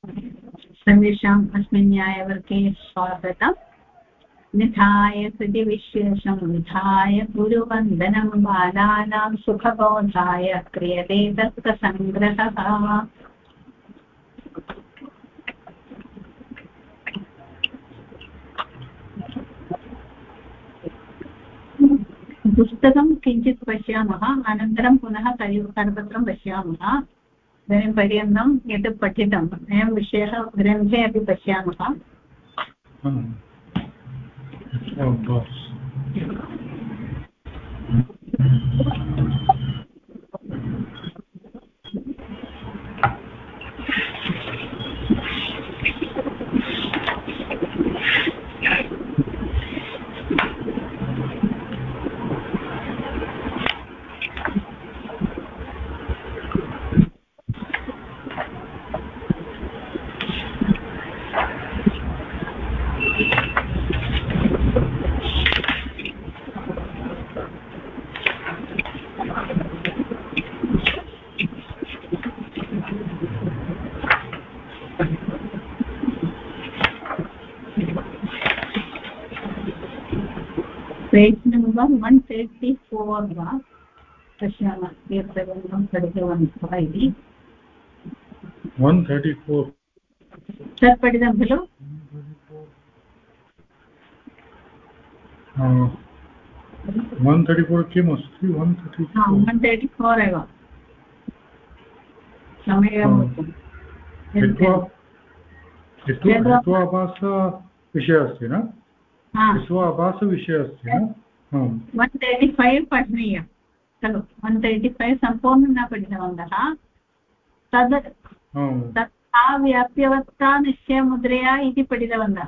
सर्वेषाम् अस्मिन् न्यायवर्गे स्वागतम्। निधाय कृतिविशेषं विधाय गुरुवन्दनं बालानां सुखबोधाय क्रियते तर्कसङ्ग्रहः। पुस्तकं किञ्चित् पश्यामः, अनन्तरं पुनः करपत्रं पश्यामः। इदानीं पर्यन्तं यत् पठितम् अयं विषयः ग्रन्थे अपि पश्यामः। पेज् नम्बर् 134 वा पश्यामः यत्पर्यन्तं पठितवन्तः इति। 134 तत् पठितं खलु? 134 किम् अस्ति? 134 एव समयः विषयः अस्ति न? विषयः अस्ति न? 135 पठनीयं खलु? 135 सम्पूर्णं न पठितवन्तः। तथा व्याप्यवस्था निश्चयमुद्रया इति पठितवन्तः।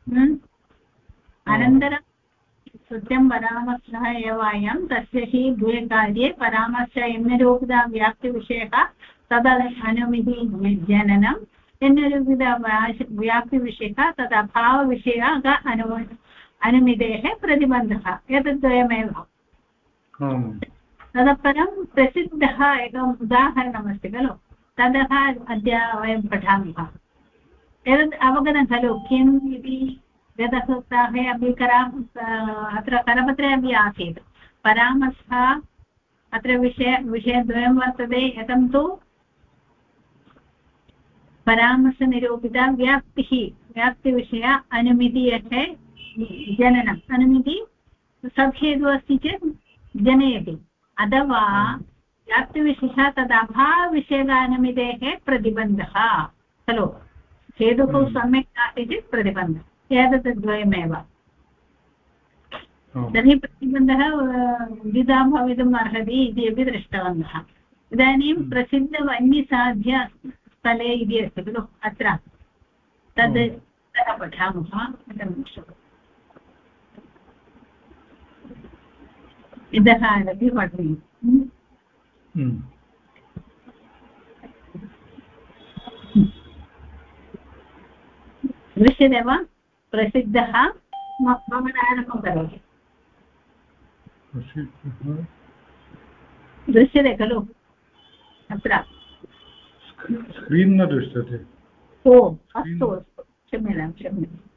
अनन्तरं सत्यं परामर्शः एव अयं, तस्य हि द्वे कार्ये परामर्श यन्निरूपिता व्याप्तिविषयः तदा अनुमिति जननं, यन्निरूपिता व्याप्तिविषयः तदा भावविषयः अनुमितेः प्रतिबन्धः, एतद्द्वयमेव। ततः परं प्रसिद्धः एकम् उदाहरणमस्ति खलु, ततः अद्य वयं पठामः। एतत् अवगतं खलु किम् इति? गतसप्ताहे अपि अत्र करपत्रे अपि आसीत् परामर्शः। अत्र विषयद्वयं वर्तते। एकं तु परामर्शनिरूपिता व्याप्तिविषय अनुमितेः जननम्। अनुमिति सद्हेतुः अस्ति चेत् जनयति, अथवा व्याप्तिविषयः तदभावविषयकानुमितेः प्रतिबन्धः खलु। हेतुः सम्यक् नास्ति चेत् प्रतिबन्धः, एतद्द्वयमेव। तर्हि प्रतिबन्धः द्विधा भवितुम् अर्हति इति अपि दृष्टवन्तः। इदानीं प्रसिद्धवन्यसाध्यस्थले इति अस्ति खलु अत्र, तद् पठामः। इतः आरभ्य पठनीयम्। दृश्यते वा? प्रसिद्धः मम आरम्भं करोति। दृश्यते खलु अत्र? स्क्रीन् न दृश्यते। ओ अस्तु अस्तु, क्षम्यतां।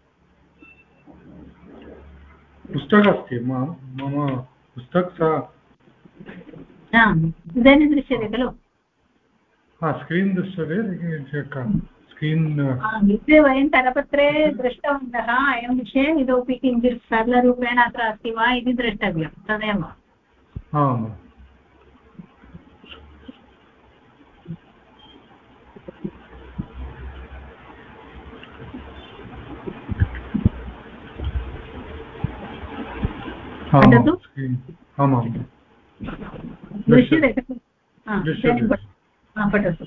पुस्तकम् अस्ति मम पुस्तकं। इदानीं दृश्यते खलु? स्क्रीन् दृश्यते। स्क्रीन् इति वयं करपत्रे दृष्टवन्तः। अयं विषये इतोपि किञ्चित् सरलरूपेण अत्र अस्ति वा इति द्रष्टव्यं, तदेव। दृश्यते खलु? पठतु।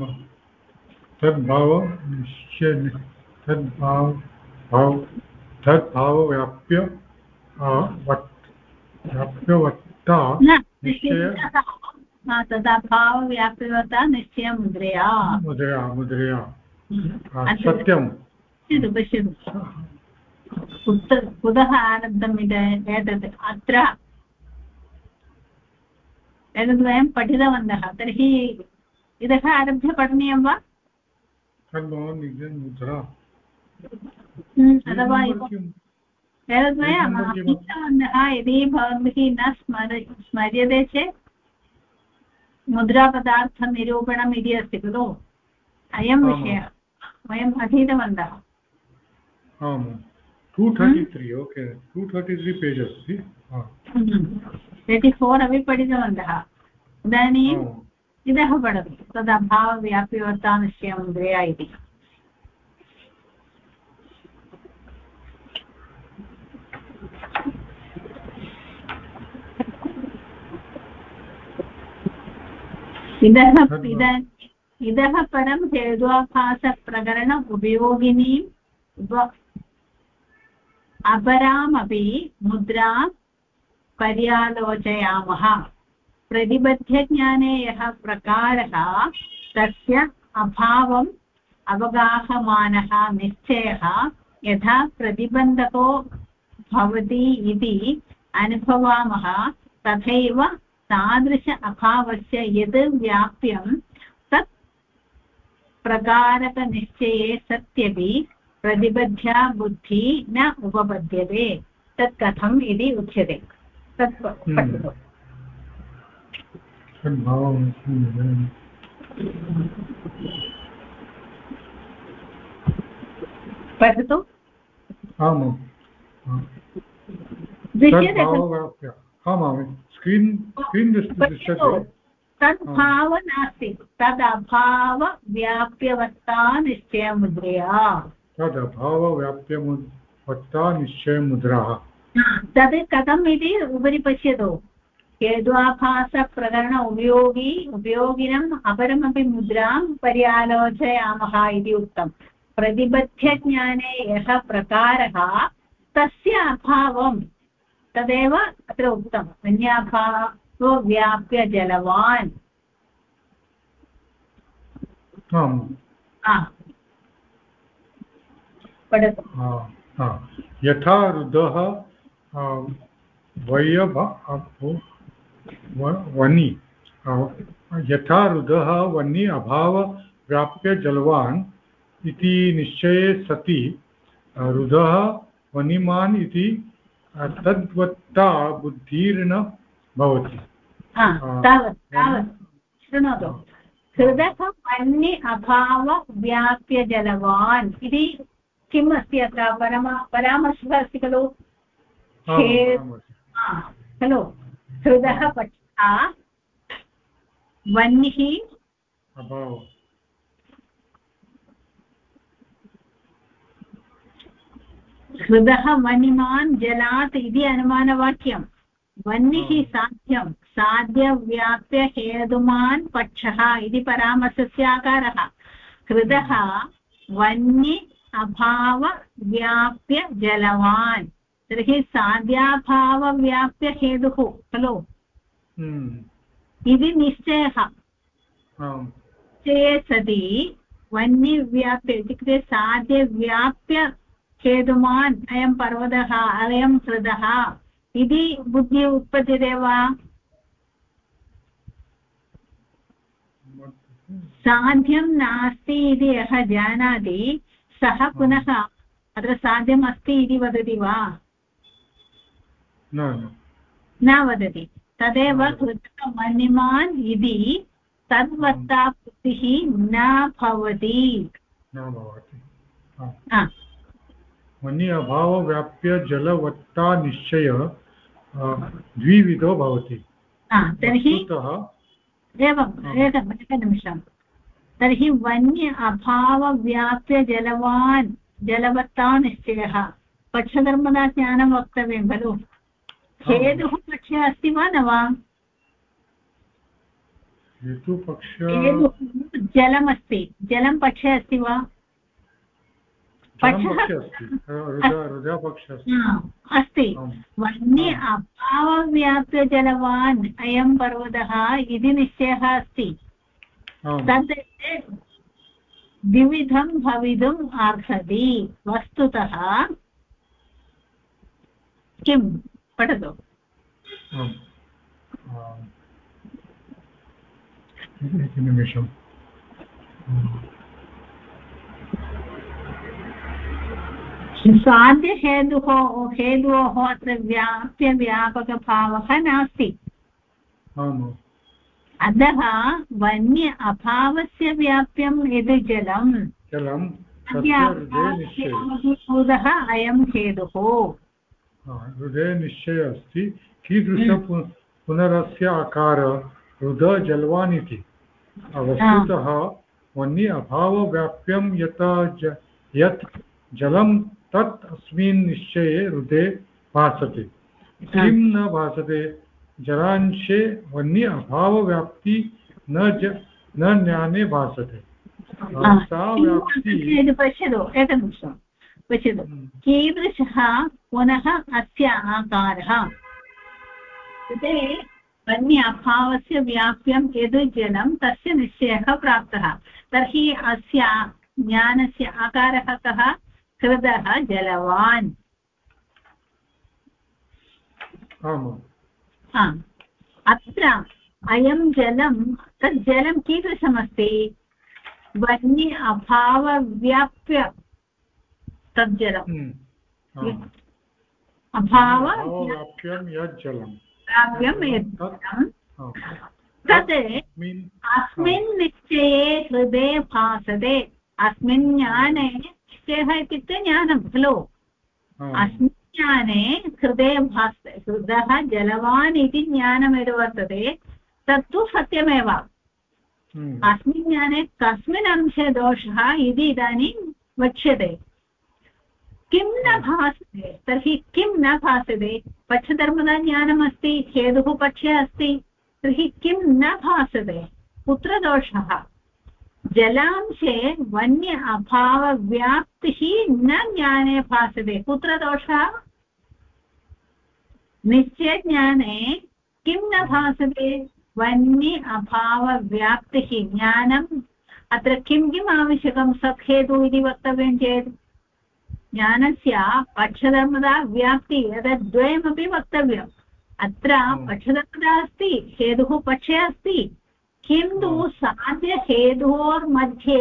तदा भावव्याप्यवता निश्चयमुद्रया। सत्यं पश्यतु कुतः आरब्धम् एतत्? अत्र एतद् वयं पठितवन्तः। तर्हि इतः आरभ्य पठनीयं वा? मुद्रा अथवा एतद्वयम् अधीतवन्तः। यदि भवद्भिः न स्मर्यते चेत् मुद्रापदार्थनिरूपणम् इति अस्ति खलु, अयं विषयः वयम् अधीतवन्तः। 233 ओके 233 पेज् अस्ति 34 अपि पठितवन्तः। इदानीम् इतः पठतु तदभावव्याप्यवर्तानिश्चयमुद्रया इति। इतः परं हेत्वाभासप्रकरण उपयोगिनीम् अपरामपि मुद्रां पर्यालोचयामः। प्रतिबद्धज्ञाने यः प्रकारः तस्य अभावम् अवगाहमानः निश्चयः यथा प्रतिबन्धको भवति इति अनुभवामः, तथैव तादृश अभावस्य यद् व्याप्यं तत् प्रकारकनिश्चये सत्यपि प्रतिबद्ध्या बुद्धिः न उपपद्यते। तत् कथम् इति उच्यते। तत् पठतु। पठतु। तद्भाव नास्ति, तदभावव्याप्यवस्था निश्चयमुद्रया। तद् कथम् इति उपरि पश्यतु। हेत्वाभासप्रकरण उपयोगिनम् अपरमपि मुद्रां पर्यालोचयामः इति उक्तम्। प्रतिबद्धज्ञाने यः प्रकारः तस्य अभावं तदेव अत्र उक्तम्। अन्याभावो व्याप्य जलवान्। पठतु। यथा रुदः वनि यथा रुदः वनि अभाव व्याप्य जलवान् इति निश्चये सति रुदः वनिमान् इति तद्वत्ता बुद्धिर्न भवति। तावत् शृणोतु। हृदः वन्नि अभाव व्याप्य जलवान् इति किम् अस्ति अत्र? परामर्शः अस्ति खलु खलु। हृदः पठा वह्निः हृदः वनिमान् जलात् इति अनुमानवाक्यं। वह्निः साध्यं साध्यव्याप्य हेतुमान् पक्षः इति परामर्शस्य आकारः। हृदः वह्नि अभावव्याप्य जलवान्, तर्हि साध्याभावव्याप्य हेतुः खलु इति निश्चयः। निश्चये सति वह्निव्याप्य इत्युक्ते साध्यव्याप्य हेतुमान् अयं पर्वतः अयं हृदः इति बुद्धिः उत्पद्यते वा? साध्यं नास्ति इति यः जानाति सः पुनः अत्र साध्यम् अस्ति इति वदति वा? न वदति। तदेव हृदः वह्निमान् इति तद्वत्ता बुद्धिः न भवति। वह्नि अभाव व्याप्य जलवत्ता निश्चय द्विविधो भवति। तर्हि एवम् एकनिमिषं। तर्हि वन्य अभावव्याप्य जलवान् जलवत्ता निश्चयः पक्षधर्मदा ज्ञानं वक्तव्यं खलु। हेतुः पक्षे अस्ति वा न वा? जलमस्ति, जलं पक्षे अस्ति वा? अस्ति। वह्नि अभावव्याप्य जलवान् अयं पर्वतः इति निश्चयः अस्ति। तद् द्विविधं भवितुम् अर्हति। वस्तुतः किं? पठतु। एकनिमिषम्। हेतोः अत्र व्याप्यव्यापकभावः नास्ति। अतः वन्य अभावस्य व्याप्यं यद् जलम् भूतः अयं हेतुः। हृदये निश्चय अस्ति। कीदृश पुनरस्य आकार हृद जलवान् इति। वस्तुतः वन्य अभावव्याप्यं यत् जलं तत् अस्मिन् निश्चये हृदे भासते। किं न भासते? जलांशे वन्य अभावव्याप्ति न ज्ञाने भासते। पश्यतु एकनिमिषं पश्यतु कीदृशः पुनः अस्य आकारः। वन्य अभावस्य व्याप्यं यद् जलं तस्य निश्चयः प्राप्तः। तर्हि अस्य ज्ञानस्य आकारः कः? हृदः जलवान्। अत्र अयं जलं तत् जलं कीदृशमस्ति? वन्य अभावव्याप्य तत् जलम् अभावव्याप्यं यत् जलं तत् अस्मिन् निश्चये हृदे भासते। अस्मिन् ज्ञाने निश्चयः इत्युक्ते ज्ञानं खलु। अस्मिन् ज्ञाने हृदे भासते। हृदः जलवान् इति ज्ञानमेव वर्तते। तत्तु सत्यमेव। अस्मिन् ज्ञाने कस्मिन् अंशे दोषः इति इदानीं वक्ष्यते। किं न भासते? तर्हि किं न भासते? पक्षधर्मदा ज्ञानमस्ति, हेतुः पक्षे अस्ति। तर्हि किं न भासते? कुत्र दोषः? जलांशे वन्य अभावव्याप्तिः न ज्ञाने भासते। कुत्र दोषः? निश्चयज्ञाने किं न भासते? वन्य अभावव्याप्तिः ज्ञानम्। अत्र किं किम् आवश्यकं? सत्हेतु इति वक्तव्यं चेत् ज्ञानस्य पक्षधर्मदा व्याप्ति एतद्द्वयमपि वक्तव्यम्। अत्र पक्षधर्मदा अस्ति, हेतुः पक्षे अस्ति, किन्तु साध्यहेतोर्मध्ये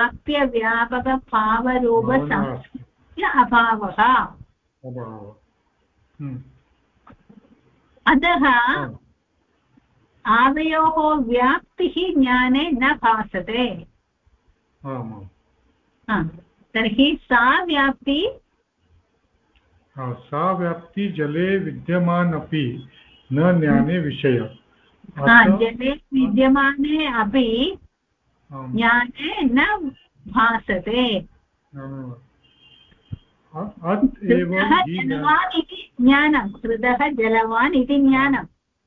व्याप्यव्यापकभावरूपसंस्थस्य अभावः। अतः आवयोः व्याप्तिः ज्ञाने न भासते। तर्हि सा व्याप्ति जले विद्यमानपि न ज्ञाने विषय। जले विद्यमाने अपि ज्ञाने न भासते। हृदः जलवान् इति ज्ञानं। हृदः जलवान् इति ज्ञानं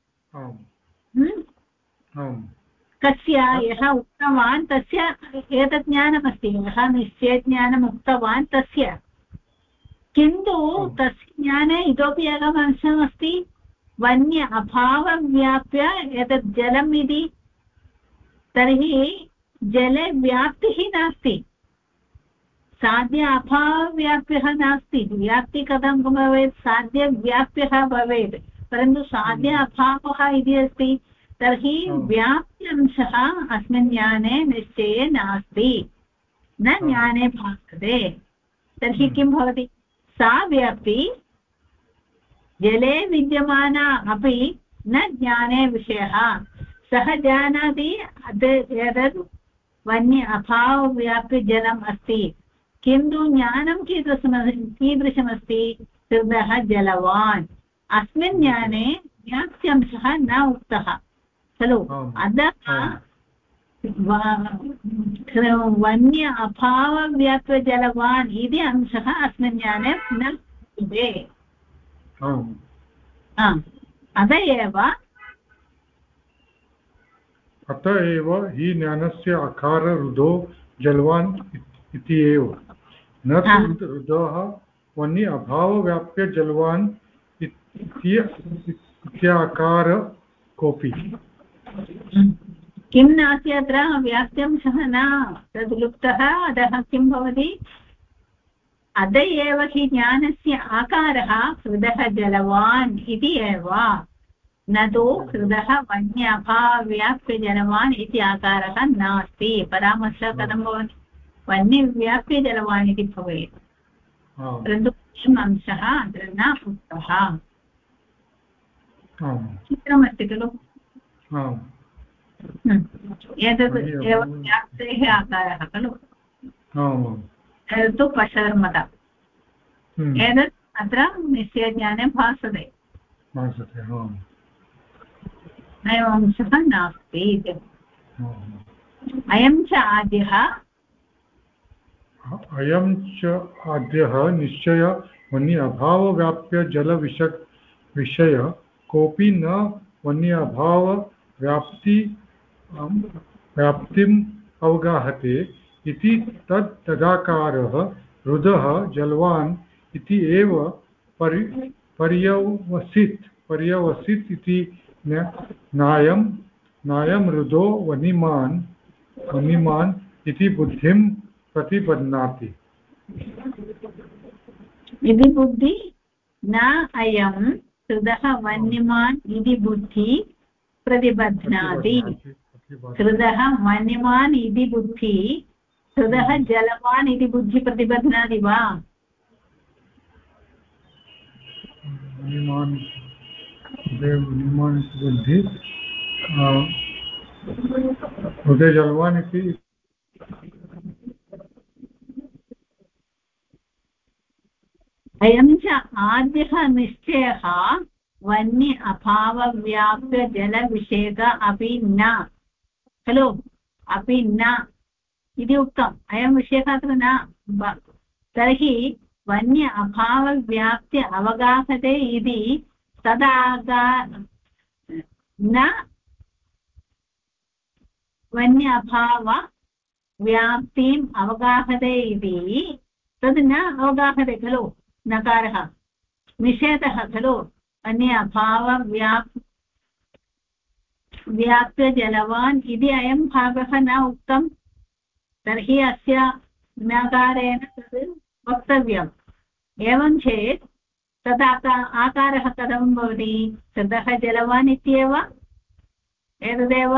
कस्य? यः उक्तवान् तस्य एतत् ज्ञानमस्ति। यः निश्चयज्ञानम् उक्तवान् तस्य। किन्तु तस्य ज्ञाने इतोपि एकम् अंशमस्ति। वन्य अभावव्याप्य एतत् जलम् इति। तर्हि जले व्याप्तिः नास्ति, साध्य अभावव्याप्यः नास्ति। व्याप्ति कथं भवेत्? साध्यव्याप्यः भवेत्, परन्तु साध्य अभावः इति अस्ति। तर्हि व्याप्त्यंशः अस्मिन् ज्ञाने निश्चये नास्ति, न ज्ञाने भासते। तर्हि किं भवति? सा व्याप्ति जले विद्यमाना अपि न ज्ञाने विषयः। सः जानाति एतद् वन्य अभावव्याप्यजलम् अस्ति, किन्तु ज्ञानं कीदृशमस्ति? हृदः जलवान्। अस्मिन् ज्ञाने व्याप्त्यंशः न उक्तः खलु। अतः वन्य अभावव्याप्यजलवान् इति अंशः अस्मिन् ज्ञाने न उक्ते। अत एव हि ज्ञानस्य आकार हृदो जलवान् इति एव, न तु हृदः वन्य अभावव्याप्य जलवान् इत्याकार कोऽपि। किं नास्ति अत्र? व्याप्त्यंशः न तद् लुप्तः। अतः किं भवति? अत एव हि ज्ञानस्य आकारः हृदः जलवान् इति एव, न तु हृदः वन्य अभावव्याप्यजलवान् इति आकारः नास्ति। परामर्शः कथं भवति? वन्यव्याप्यजलवान् इति भवेत्। परन्तु अयम् अंशः अत्र न उक्तः चित्रमस्ति खलु एतद् एव व्याप्तेः आकारः खलु एतत्तु पशर्मत एतत् अत्र निश्चयज्ञाने भासते अयम् अंशः नास्ति इति अयं च आद्यः अयं च आद्यः निश्चय वन्य अभावव्याप्य जलविषय कोऽपि न वन्य व्याप्तिम् अवगाहते इति तदाकारः रुदः जलवान् इति एव पर्यवसित् इति नायं रुदो वनिमान् इति बुद्धिं प्रतिबध्नाति इति बुद्धि न अयं हृदः वन्यमान् इति बुद्धि प्रतिबध्नाति हृदः वन्यमान् इति बुद्धि हृदः जलवान् इति बुद्धि प्रतिबध्नाति वा वन्यमान् बुद्धि हृदय जलवान् इति अयं च आद्यः निश्चयः वन्य अभावव्याप्य जलविषयक अपि न खलु अपि न इति उक्तम् अयं विषयः अत्र न तर्हि वन्य अभावव्याप्य अवगाहते इति तदा न वन्य अभाव व्याप्तिम् अवगाहते इति तद् न अवगाहते खलु नकारः निषेधः खलु अन्य व्याप्य जलवान् इति अयं भागः न उक्तं तर्हि अस्य नकारेण तद् वक्तव्यम् एवं चेत् तदा आकारः कथं भवति ततः जलवान् इत्येव एतदेव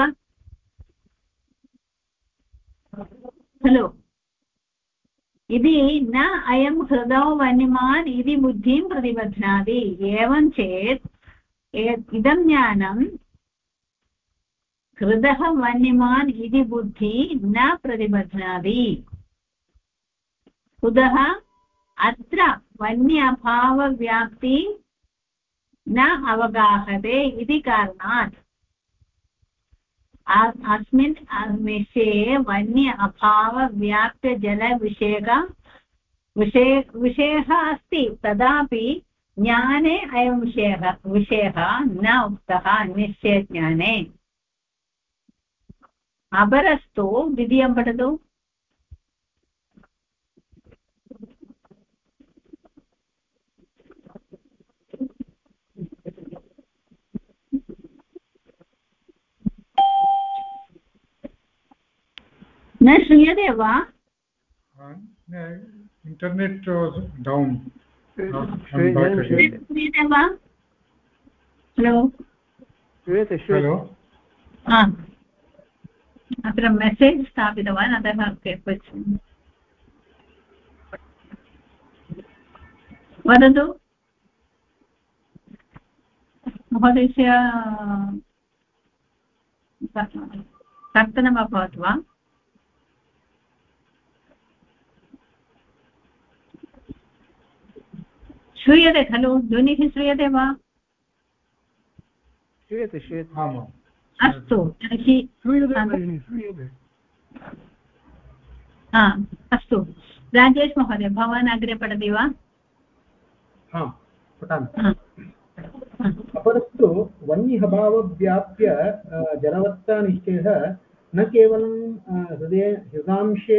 खलु इति न अयं हृदौ वन्यमान् इति बुद्धिं प्रतिबध्नाति एवं चेत् इदं ज्ञानं हृदः वन्यमान् इति बुद्धि न प्रतिबध्नाति कुतः अत्र वन्य अभावव्याप्ति न अवगाहते इति कारणात् अस्मिन् विषये वन्य अभावव्याप्य जलविषयक विषयः अस्ति तदापि ज्ञाने अयं विषयः न उक्तः निश्चयज्ञाने अपरस्तु द्वितीयं पठतु न श्रूयते वा इंटरनेट डाउन श्रूयते वा हलो अत्र मेसेज् स्थापितवान् अतः पृच्छामि वदतु महोदयस्य कर्तनम् अभवत् वा श्रूयते खलु ध्वनिः श्रूयते वा श्रूयते अस्तु तर्हि अस्तु राजेश महोदय भवान् अग्रे पठति वा पठामि अपरस्तु वन्यभावव्याप्य जलवत्तानिश्चयः न केवलं हृदांशे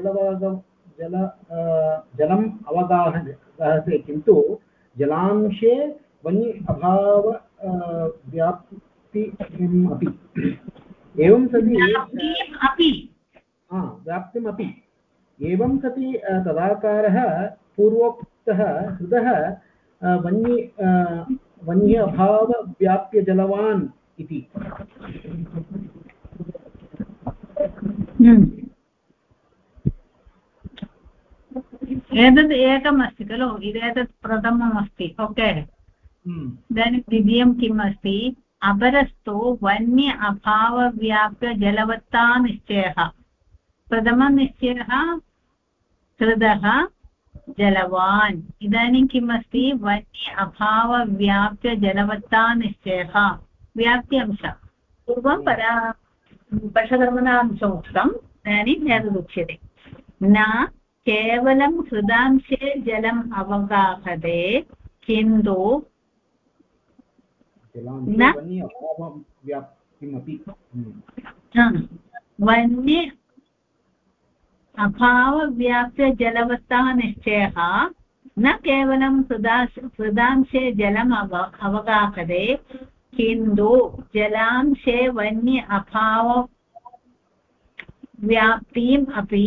जलम् अवगाहते किन्तु जलांशे वन्य अभाव व्याप्तिम् अपि एवं सति व्याप्तिमपि एवं सति तदाकारः पूर्वोक्तः हृदः वन्य अभाव व्याप्य जलवान् इति एतद् एकम् अस्ति खलु एतत् प्रथमम् अस्ति ओके इदानीं द्वितीयं किम् अस्ति अपरस्तु वन्य अभावव्याप्य जलवत्ता निश्चयः प्रथमं निश्चयः हृदः जलवान् इदानीं किम् अस्ति वन्य अभावव्याप्य जलवत्ता निश्चयः व्याप्ति अंशः पूर्वं पशधर्मणांशम् उक्तम् इदानीम् एतदुच्यते न केवलं हृदांशे जलम् अवगाहते किन्तु न वन्य अभावव्याप्य जलवत्ता निश्चयः न केवलं हृदांशे जलम् अवगाहते किन्तु जलांशे वन्य अभाव व्याप्तिम् अपि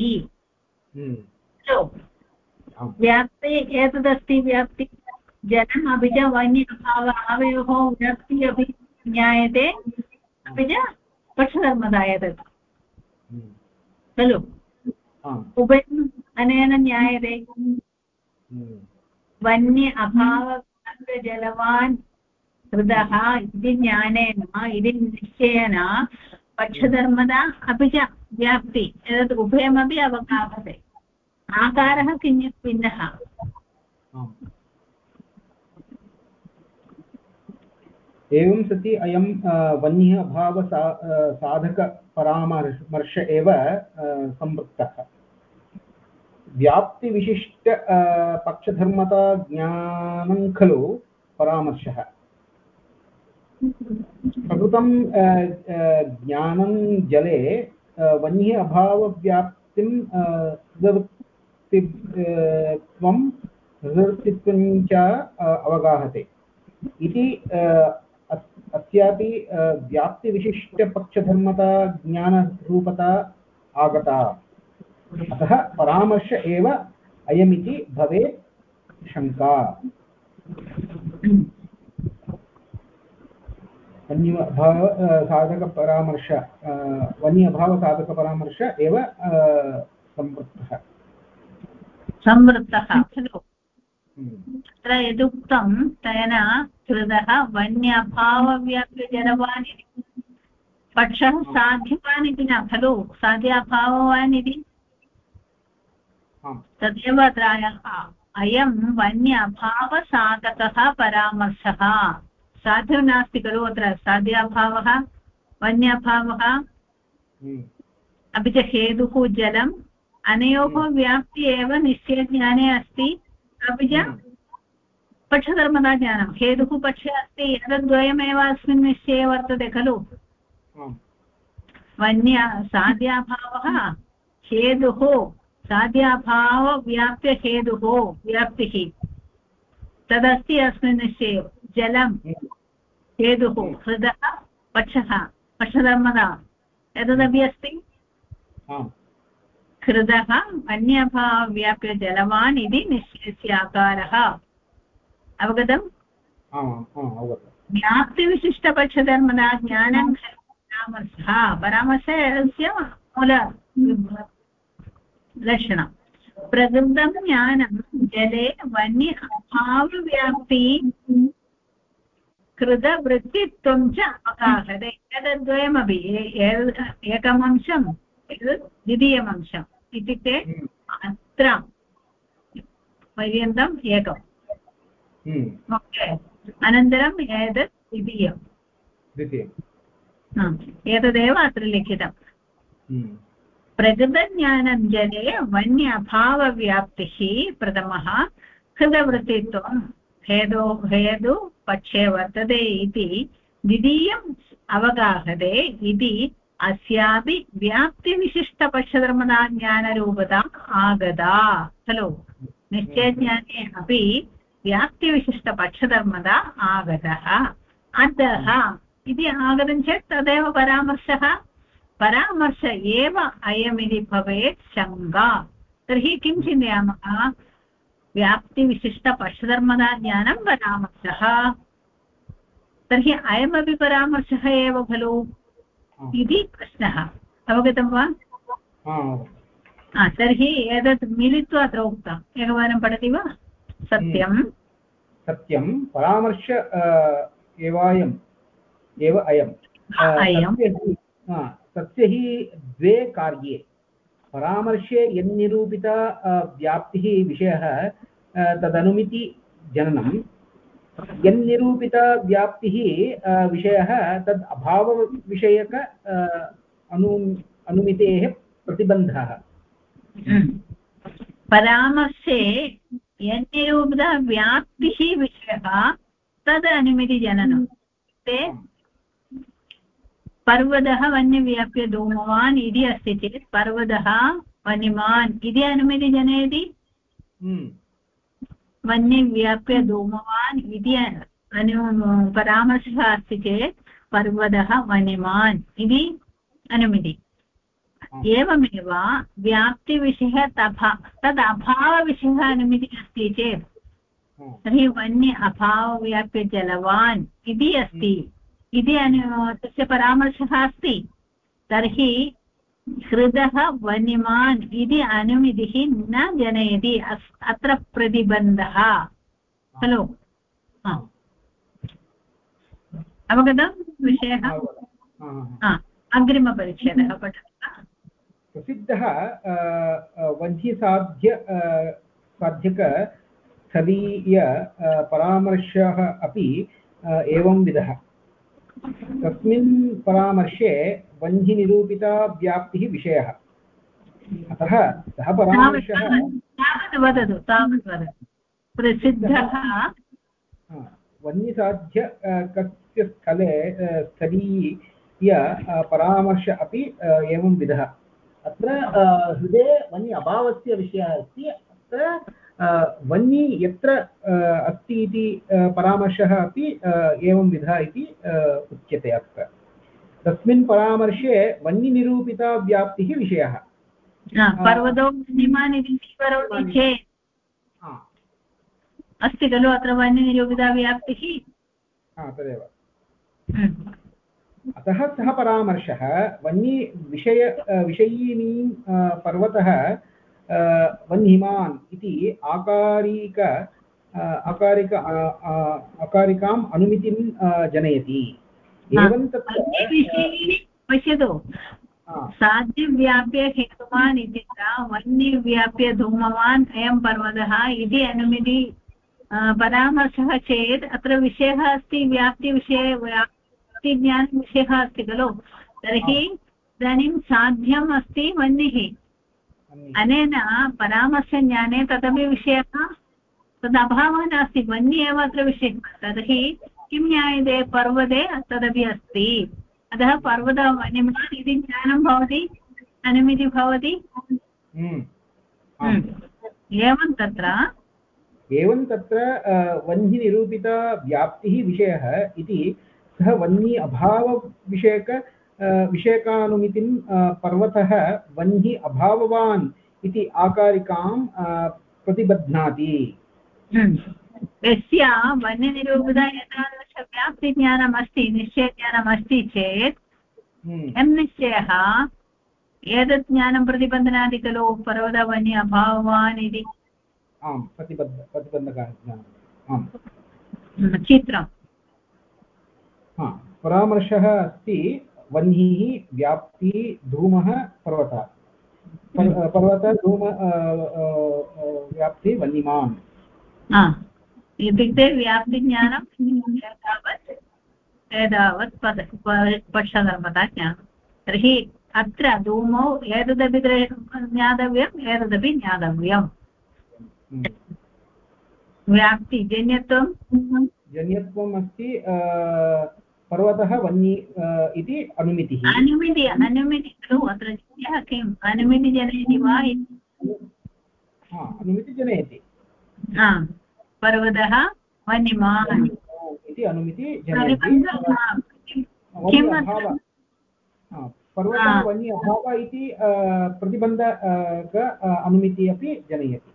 व्याप्ति एतदस्ति व्याप्ति जलम् अपि च वन्य अभाव आवयोः व्याप्तिः अपि ज्ञायते अपि च पक्षधर्मता एतत् खलु उभयम् अनेन ज्ञायते वन्य अभावस्य जलवान् हृदः इति ज्ञानेन इति निश्चयेन पक्षधर्मता अपि च व्याप्ति एतत् उभयमपि अवगाहते आकारः किञ्चित् भिन्नः एवं सति अयं वन्य अभाव साधक परामर्श एव संवृत्तः व्याप्ति विशिष्ट पक्षधर्मता ज्ञानं खलु परामर्शः प्रकृतं ज्ञानं जले वन्य अभावव्याप्तिं हृदवृत्तित्वं च अवगाहते इति अस्यापि व्याप्तिविशिष्टपक्षधर्मता ज्ञानरूपता आगता अतः परामर्श एव अयमिति भवेत् शङ्का वन्यभाव साधकपरामर्श वन्यभावसाधकपरामर्श एव संवृत्तः खलु तत्र यदुक्तं तेन हृदः वन्यभावव्याप्यजलवान् इति पक्षः साध्यवान् इति न खलु साध्याभाववान् इति तदेव अत्र अयं वन्य अभावसाधकः परामर्शः साधु नास्ति खलु अत्र साध्याभावः वन्यभावः अपि च हेतुः जलम् अनयोः व्याप्ति एव निश्चयज्ञाने अस्ति अपि च पक्षधर्मता ज्ञानं हेतुः पक्षे अस्ति एतद्वयमेव अस्मिन् निश्चये वर्तते खलु वन्य साध्याभावः हेतुः साध्याभावव्याप्यहेतुः व्याप्तिः तदस्ति अस्मिन् निश्चये जलं हेतुः हृदः पक्षः पक्षधर्मता एतदपि अस्ति हृदः अन्यभावव्याप्य जलवान् इति निश्चयस्य आकारः अवगतम् व्याप्तिविशिष्टपक्षधर्मता ज्ञानं परामर्शस्य मूललक्षणं प्रकृतं ज्ञानं जले वन्य अभावव्याप्ति कृतवृत्तित्वं च अवगाहते एतद्वयमपि एकमंशं द्वितीयमंशम् इत्युक्ते अत्र पर्यन्तम् एकम् ओके अनन्तरम् एतत् द्वितीयम् एतदेव अत्र लिखितम् प्रकृतज्ञानं जले वन्य अभावव्याप्तिः प्रथमः कृतवृत्तित्वं हेतु पक्षे वर्तते इति द्वितीयम् अवगाहते इति अस्यापि व्याप्तिविशिष्टपक्षधर्मता ज्ञानरूपता आगता खलु निश्चयज्ञाने अपि व्याप्तिविशिष्टपक्षधर्मता आगतः अतः इति आगतं चेत् तदेव परामर्श एव अयमिति भवेत् शङ्का तर्हि किं चिन्तयामः व्याप्तिविशिष्टपक्षधर्मता ज्ञानं परामर्शः तर्हि अयमपि परामर्शः एव खलु इति प्रश्नः अवगतं वा तर्हि एतत् मिलित्वा अत्र उक्तम् एकवारं पठति वा सत्यं सत्यं परामर्श एवायम् एव अयं तस्य हि द्वे कार्ये परामर्शे यन्निरूपिता व्याप्तिः विषयः तदनुमिति जननं यन्निरूपिता व्याप्तिः विषयः तद् अभावविषयक अनुमितेः प्रतिबन्धः परामर्शे यन्निरूपिता व्याप्तिः विषयः तद् अनुमितिजननं ते पर्वतः वन्यव्याप्य धूमवान् इति अस्ति चेत् पर्वतः वन्यमान् इति अनुमिति जनयति वन्यव्याप्य धूमवान् इति परामर्शः अस्ति चेत् पर्वतः वन्यमान् इति अनुमिति एवमेव व्याप्तिविषयः तद् अभावविषयः अनुमितिः अस्ति चेत् तर्हि वन्य अभावव्याप्य जलवान् इति अस्ति इति तस्य परामर्शः अस्ति तर्हि हृदः वन्यमान् इति अनुमितिः न जनयति अत्र प्रतिबन्धः खलु अवगतं विषयः अग्रिमपरिच्छेदः पठतु प्रसिद्धः वह्निसाध्यक स्थलीय परामर्शः अपि एवंविधः तस्मिन् परामर्शे वह्निनिरूपिता व्याप्तिः विषयः अतः सः परामर्शः तावत् वदतु प्रसिद्धः वह्निसाध्य कस्य स्थलीय परामर्श अपि एवं विधः अत्र हृदये वह्नि अभावस्य विषयः अस्ति अत्र वह्नि यत्र अस्ति इति परामर्शः अपि एवं विधः इति उच्यते अत्र तस्मिन् परामर्शे वह्निनिरूपिता व्याप्तिः विषयः पर्वतो वन्यमान् इति स्वीकरोति चेत् अस्ति खलु अत्र वन्यनिरूपिता व्याप्तिः तदेव अतः सः परामर्शः विषयिणीं पर्वतः वह्निमान् इति अकारिकाम् अनुमितिं जनयति एवं पश्यतु साध्यव्याप्य हेतुमान् इत्यत्र वह्निव्याप्य धूमवान् अयं पर्वतः इति अनुमिति परामर्शः चेत् अत्र विषयः अस्ति व्याप्तिविषये व्याप्तिज्ञानविषयः अस्ति खलु तर्हि इदानीं साध्यम् अस्ति वह्निः अनेन परामर्शज्ञाने तदपि विषयः तदभावः नास्ति वह्नि एव अत्र विषयः तर्हि किं ज्ञायते पर्वते तदपि अस्ति अतः पर्वतः वन्यमान् इति ज्ञानं भवति अनुमिति भवति एवं तत्र वह्निनिरूपिता व्याप्तिः विषयः इति सः वह्नि विषयकानुमितिं पर्वतः वह्नि अभाववान् इति आकारिकां प्रतिबध्नाति यस्य वह्निनिरूपिता एतादृशव्याप्तिज्ञानम् अस्ति निश्चयज्ञानम् अस्ति चेत् यं निश्चयः एतत् ज्ञानं प्रतिबध्नाति खलु पर्वतवह्नि अभाववान् इति प्रतिबन्धकः चित्रं परामर्शः अस्ति वह्निः व्याप्ति धूमः पर्वत धूम व्याप्ति वह्निमान् इत्युक्ते व्याप्तिज्ञानं एतावत् पक्षधर्मता ज्ञानं तर्हि अत्र धूमौ एतदपि ज्ञातव्यम् एतदपि ज्ञातव्यम् जन्यत्वम् अस्ति पर्वतः वह्नि इति अनुमितिः अनुमिति खलु अत्र किम् अनुमिति जनयति वा अनुमिति जनयति पर्वतः वन्यमान् इति अनुमिति जनयति पर्वतः वह्नि अभावः इति प्रतिबन्धक अनुमिति अपि जनयति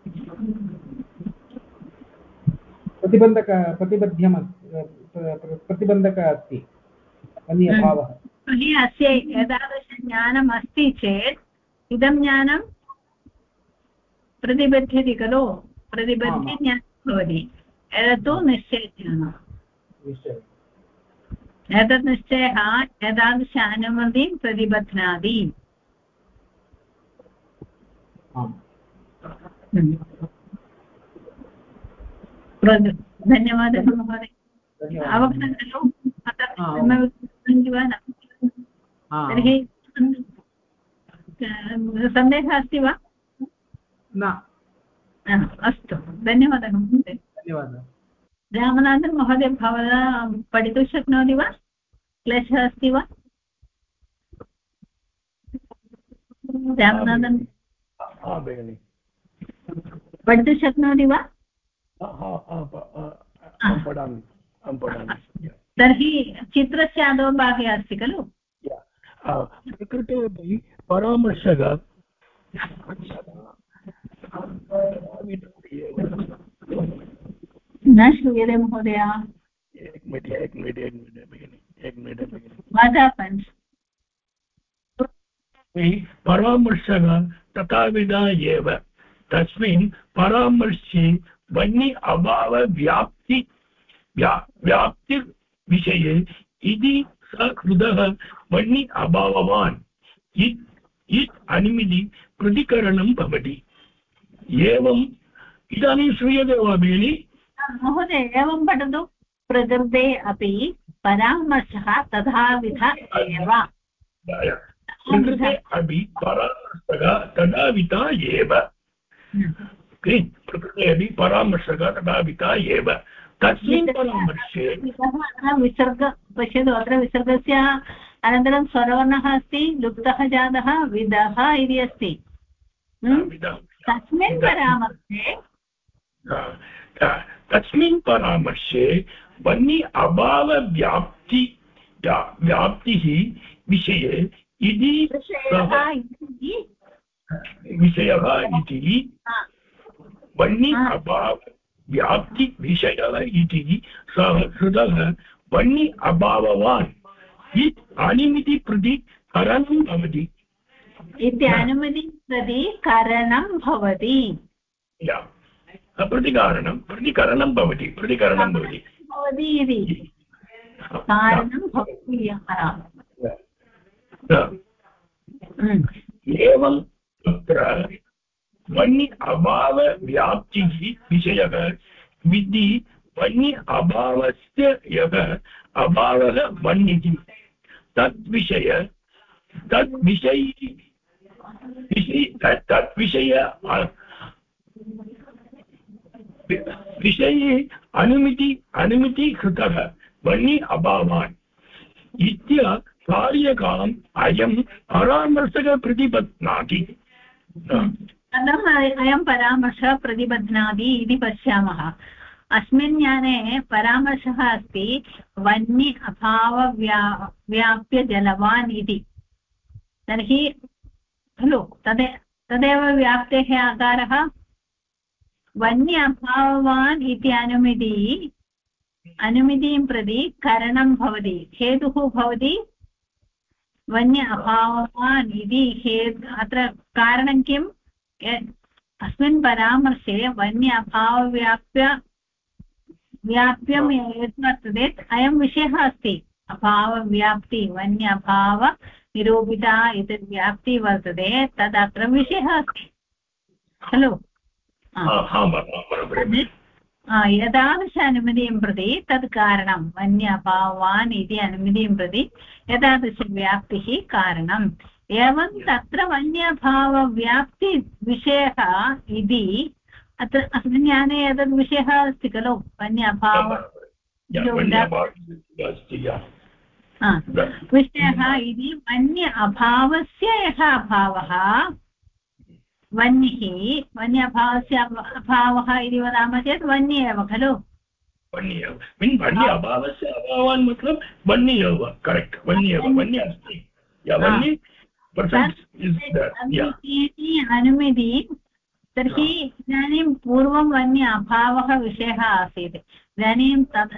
प्रतिबन्धक अस्ति वह्नि अभावः तर्हि अस्य एतादृशज्ञानम् अस्ति चेत् इदं ज्ञानं प्रतिबध्यति खलु प्रतिबद्धि ज्ञानं भवति एतत्तु निश्चयज्ञानम् एतत् निश्चयः एतादृश अनुमतिं प्रतिबध्नाति धन्यवादः महोदय अवगतं खलु तर्हि सन्देहः अस्ति वा न अस्तु धन्यवादः महोदय धन्यवादः रामनाथन् महोदय भवता पठितुं शक्नोति वा क्लेशः अस्ति वा रामनाथन् पठितुं शक्नोति वा तर्हि चित्रस्य अधोभागे अस्ति खलु प्रकृते अपि परामर्शः न श्रूयते महोदय परामर्शः तथाविधा एव तस्मिन् परामर्शे वह्नि अभाव व्याप्तिर्विषये इति स हृदः वह्नि अभाववान् इत् अनिमिति प्रतिकरणं भवति एवम् इदानीं श्रूयते वा भगिनि महोदय एवं पठतु प्रकृते अपि परामर्शः तथाविध एव प्रकृते अपि परामर्शः तथाविधा एव प्रकृते अपि परामर्शः तथाविधा एव तस्मिन् परामर्शे विसर्ग पश्यतु अत्र विसर्गस्य अनन्तरं स्वरवर्णः अस्ति लुप्तः जातः विदः इति अस्ति तस्मिन् परामर्शे वह्नि अभावव्याप्तिः विषये इति विषयः इति वह्नि अभावव्याप्तिविषयः इति सः हृदः वह्नि अभाववान् इति अनिमिति प्रति करणं भवति इति अनुमति प्रति कारणं भवति प्रतिकरणं भवति कारणं भवति एवं तत्र वह्नि अभावव्याप्तिः विषयः विद्धि वह्नि अभावस्य यः अभावः वह्निः विषये अनुमिति कृतः वह्नि अभावान् इत्य कार्यकाम् अयं परामर्शः प्रतिबध्नाति कथम् अयं परामर्शः प्रतिबध्नाति इति पश्यामः अस्मिन् ज्ञाने परामर्शः अस्ति वह्नि अभावव्याप्य जलवान् इति तर्हि खलु तदेव व्याप्तेः आकारः वह्नि अभाववान् इति अनुमितिं प्रति कारणं भवति हेतुः भवति वह्नि अभाववान् इति अत्र कारणं किम् अस्मिन् परामर्शे वह्नि व्याप्यं यत् वर्तते अयं विषयः अस्ति अभावव्याप्ति वह्नि अभाव निरूपिता एतद् व्याप्ति वर्तते तदत्र विषयः अस्ति खलु एतादृश अनुमतिं प्रति तत् कारणं वह्नि अभावान् इति अनुमतिं प्रति एतादृशव्याप्तिः कारणम् एवं तत्र वह्नि अभावव्याप्तिविषयः इति अत्र अस्मिन् ज्ञाने एतद् विषयः अस्ति खलु वह्नि अभाव विषयः इति वह्नि अभावस्य यः अभावः वह्निः वह्नि अभावस्य अभावः इति वदामः चेत् वह्नि एव खलु वह्नि अभावस्य अभावान् मतलब वह्नि एव करेक्ट् वह्नि एव वह्नि अस्ति अनुमति तर्हि इदानीं पूर्वं वह्नि अभावः विषयः आसीत् इदानीं तत्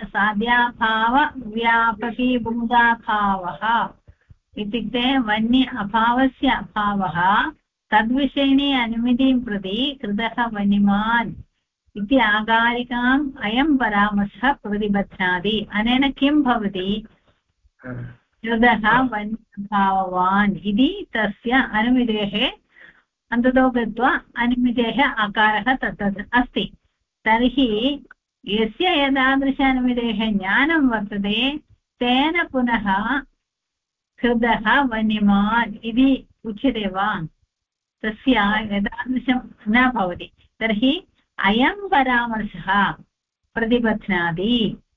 साध्याभावव्यापकीभूताभावः इत्युक्ते वह्नि अभावस्य अभावः तद्विषयिणी अनुमितिं प्रति कृतः वनिमान् इति आकारिकाम् अयं परामर्शः प्रतिबध्नाति अनेन किं भवति कृतः वन्यभावान् इति तस्य अनुमितेः अन्ततो गत्वा अनुमितेः आकारः तत् अस्ति तर्हि यस्य एतादृश अनुमितेः ज्ञानं वर्तते तेन पुनः कृतः वन्यमान् इति उच्यते वा तस्य एतादृशं न भवति तर्हि अयं परामर्शः प्रतिबध्नाति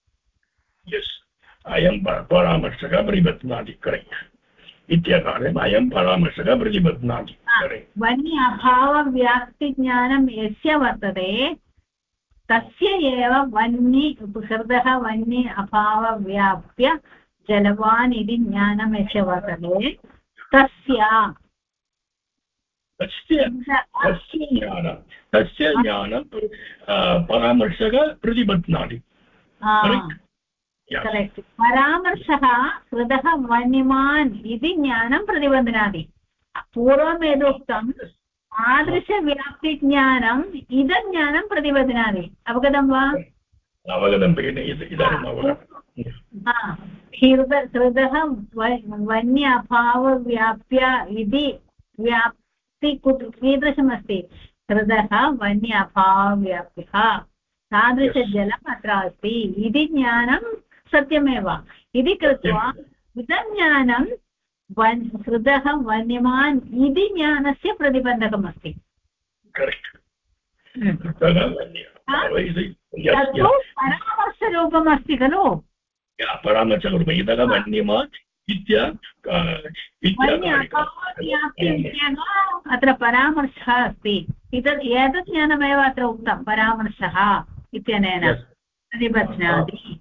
अयं परामर्शः प्रतिबध्नाति करेक्ट् इत्यकारे अयं परामर्शः प्रतिबध्नाति वन्य अभावव्याप्तिज्ञानं यस्य वर्तते तस्य एव वन्नि हृदः वन्नि अभावव्याप्य जलवान् इति ज्ञानं यस्य वर्तते तस्य ज्ञानं परामर्शः प्रतिबध्नाति करेक्ट् परामर्शः कृतः वन्यमान् इति ज्ञानं प्रतिबध्नाति पूर्वं यदुक्तं तादृशव्याप्तिज्ञानम् इदं ज्ञानं प्रतिबध्नाति अवगतं वा अवगतं भगिनि इदानीम् अवगतं हृदः वन्य अभावव्याप्य इति व्याप्ति कीदृशमस्ति हृदः वन्य अभावव्याप्यः तादृशजलम् अत्र अस्ति इति ज्ञानं सत्यमेव इति कृत्वा इदं ज्ञानं हृदः वन्यमान् इति ज्ञानस्य प्रतिबन्धकमस्ति तत्तु परामर्शरूपमस्ति खलु परामर्शरूपम् इतः वन्यमान् अत्र परामर्शः अस्ति एतत् ज्ञानमेव अत्र उक्तं परामर्शः इत्यनेन प्रतिबध्नाति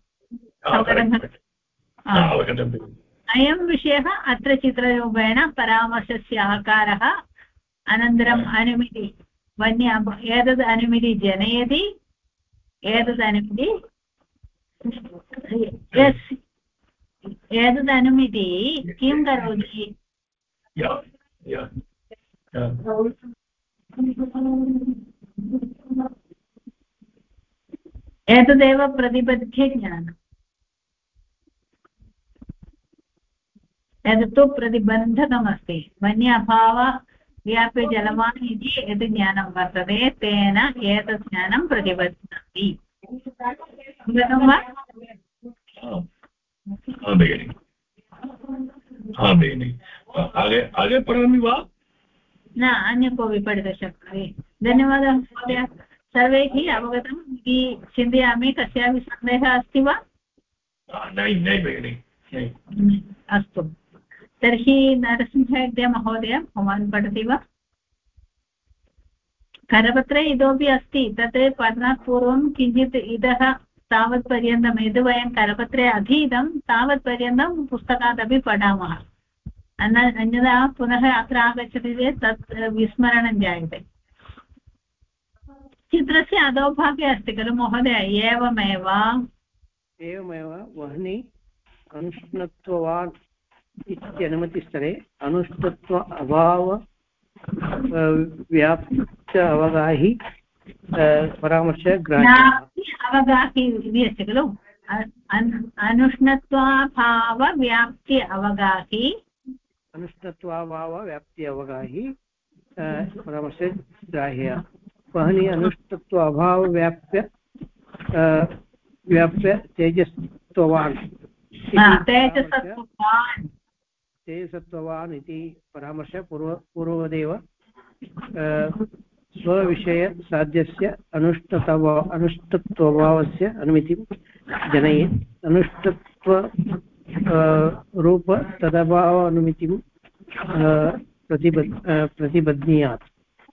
अयं विषयः अत्र चित्ररूपेण परामर्शस्य आकारः अनन्तरम् अनुमिति वन्य एतद् अनुमिति जनयति एतद् अनुमिति एतद् अनुमिति किं करोति एतदेव प्रतिबद्ध्य ज्ञानम् एतत्तु प्रतिबन्धकमस्ति वन्य अभाव व्याप्य जलवान् इति यद् ज्ञानं वर्तते तेन एतत् ज्ञानं प्रतिबध्नाति वा आगे पठामि वा न अन्य कोऽपि पठितुं शक्नोति धन्यवादः महोदय सर्वैः अवगतम् इति चिन्तयामि कस्यापि सन्देहः अस्ति वा न भगिनि अस्तु तर्हि नरसिंहहेग्डे महोदय भवान् पठति वा करपत्रे इतोपि अस्ति तत् पठनात् पूर्वं किञ्चित् इतः तावत्पर्यन्तं यद् वयं करपत्रे अधीतं तावत्पर्यन्तं पुस्तकादपि पठामः अन्यथा पुनः अत्र आगच्छति चेत् तत् विस्मरणं जायते चित्रस्य अधोभागे अस्ति खलु महोदय एवमेव वह्नि अनुष्णत्ववान् इत्यनुमतिस्तरे अनुष्णत्व अभाव व्याप्त अवगाहि परामर्श अवगाहि इति अस्ति खलु अनुष्णत्वाभाव व्याप्ति अवगाहि अनुष्णत्वाभाव व्याप्ति अवगाहि परामर्श ग्राह्य वह्नि अनुष्णत्व अभाव व्याप्य तेजस्त्ववान् तेजसत्ववान् इति परामर्श पूर्वदेव स्वविषय साध्यस्य अनुष्ठत्वभावस्य अनुमितिं जनयेत् अनुष्ठत्व रूप तदभाव अनुमितिं प्रतिबध्नीयात्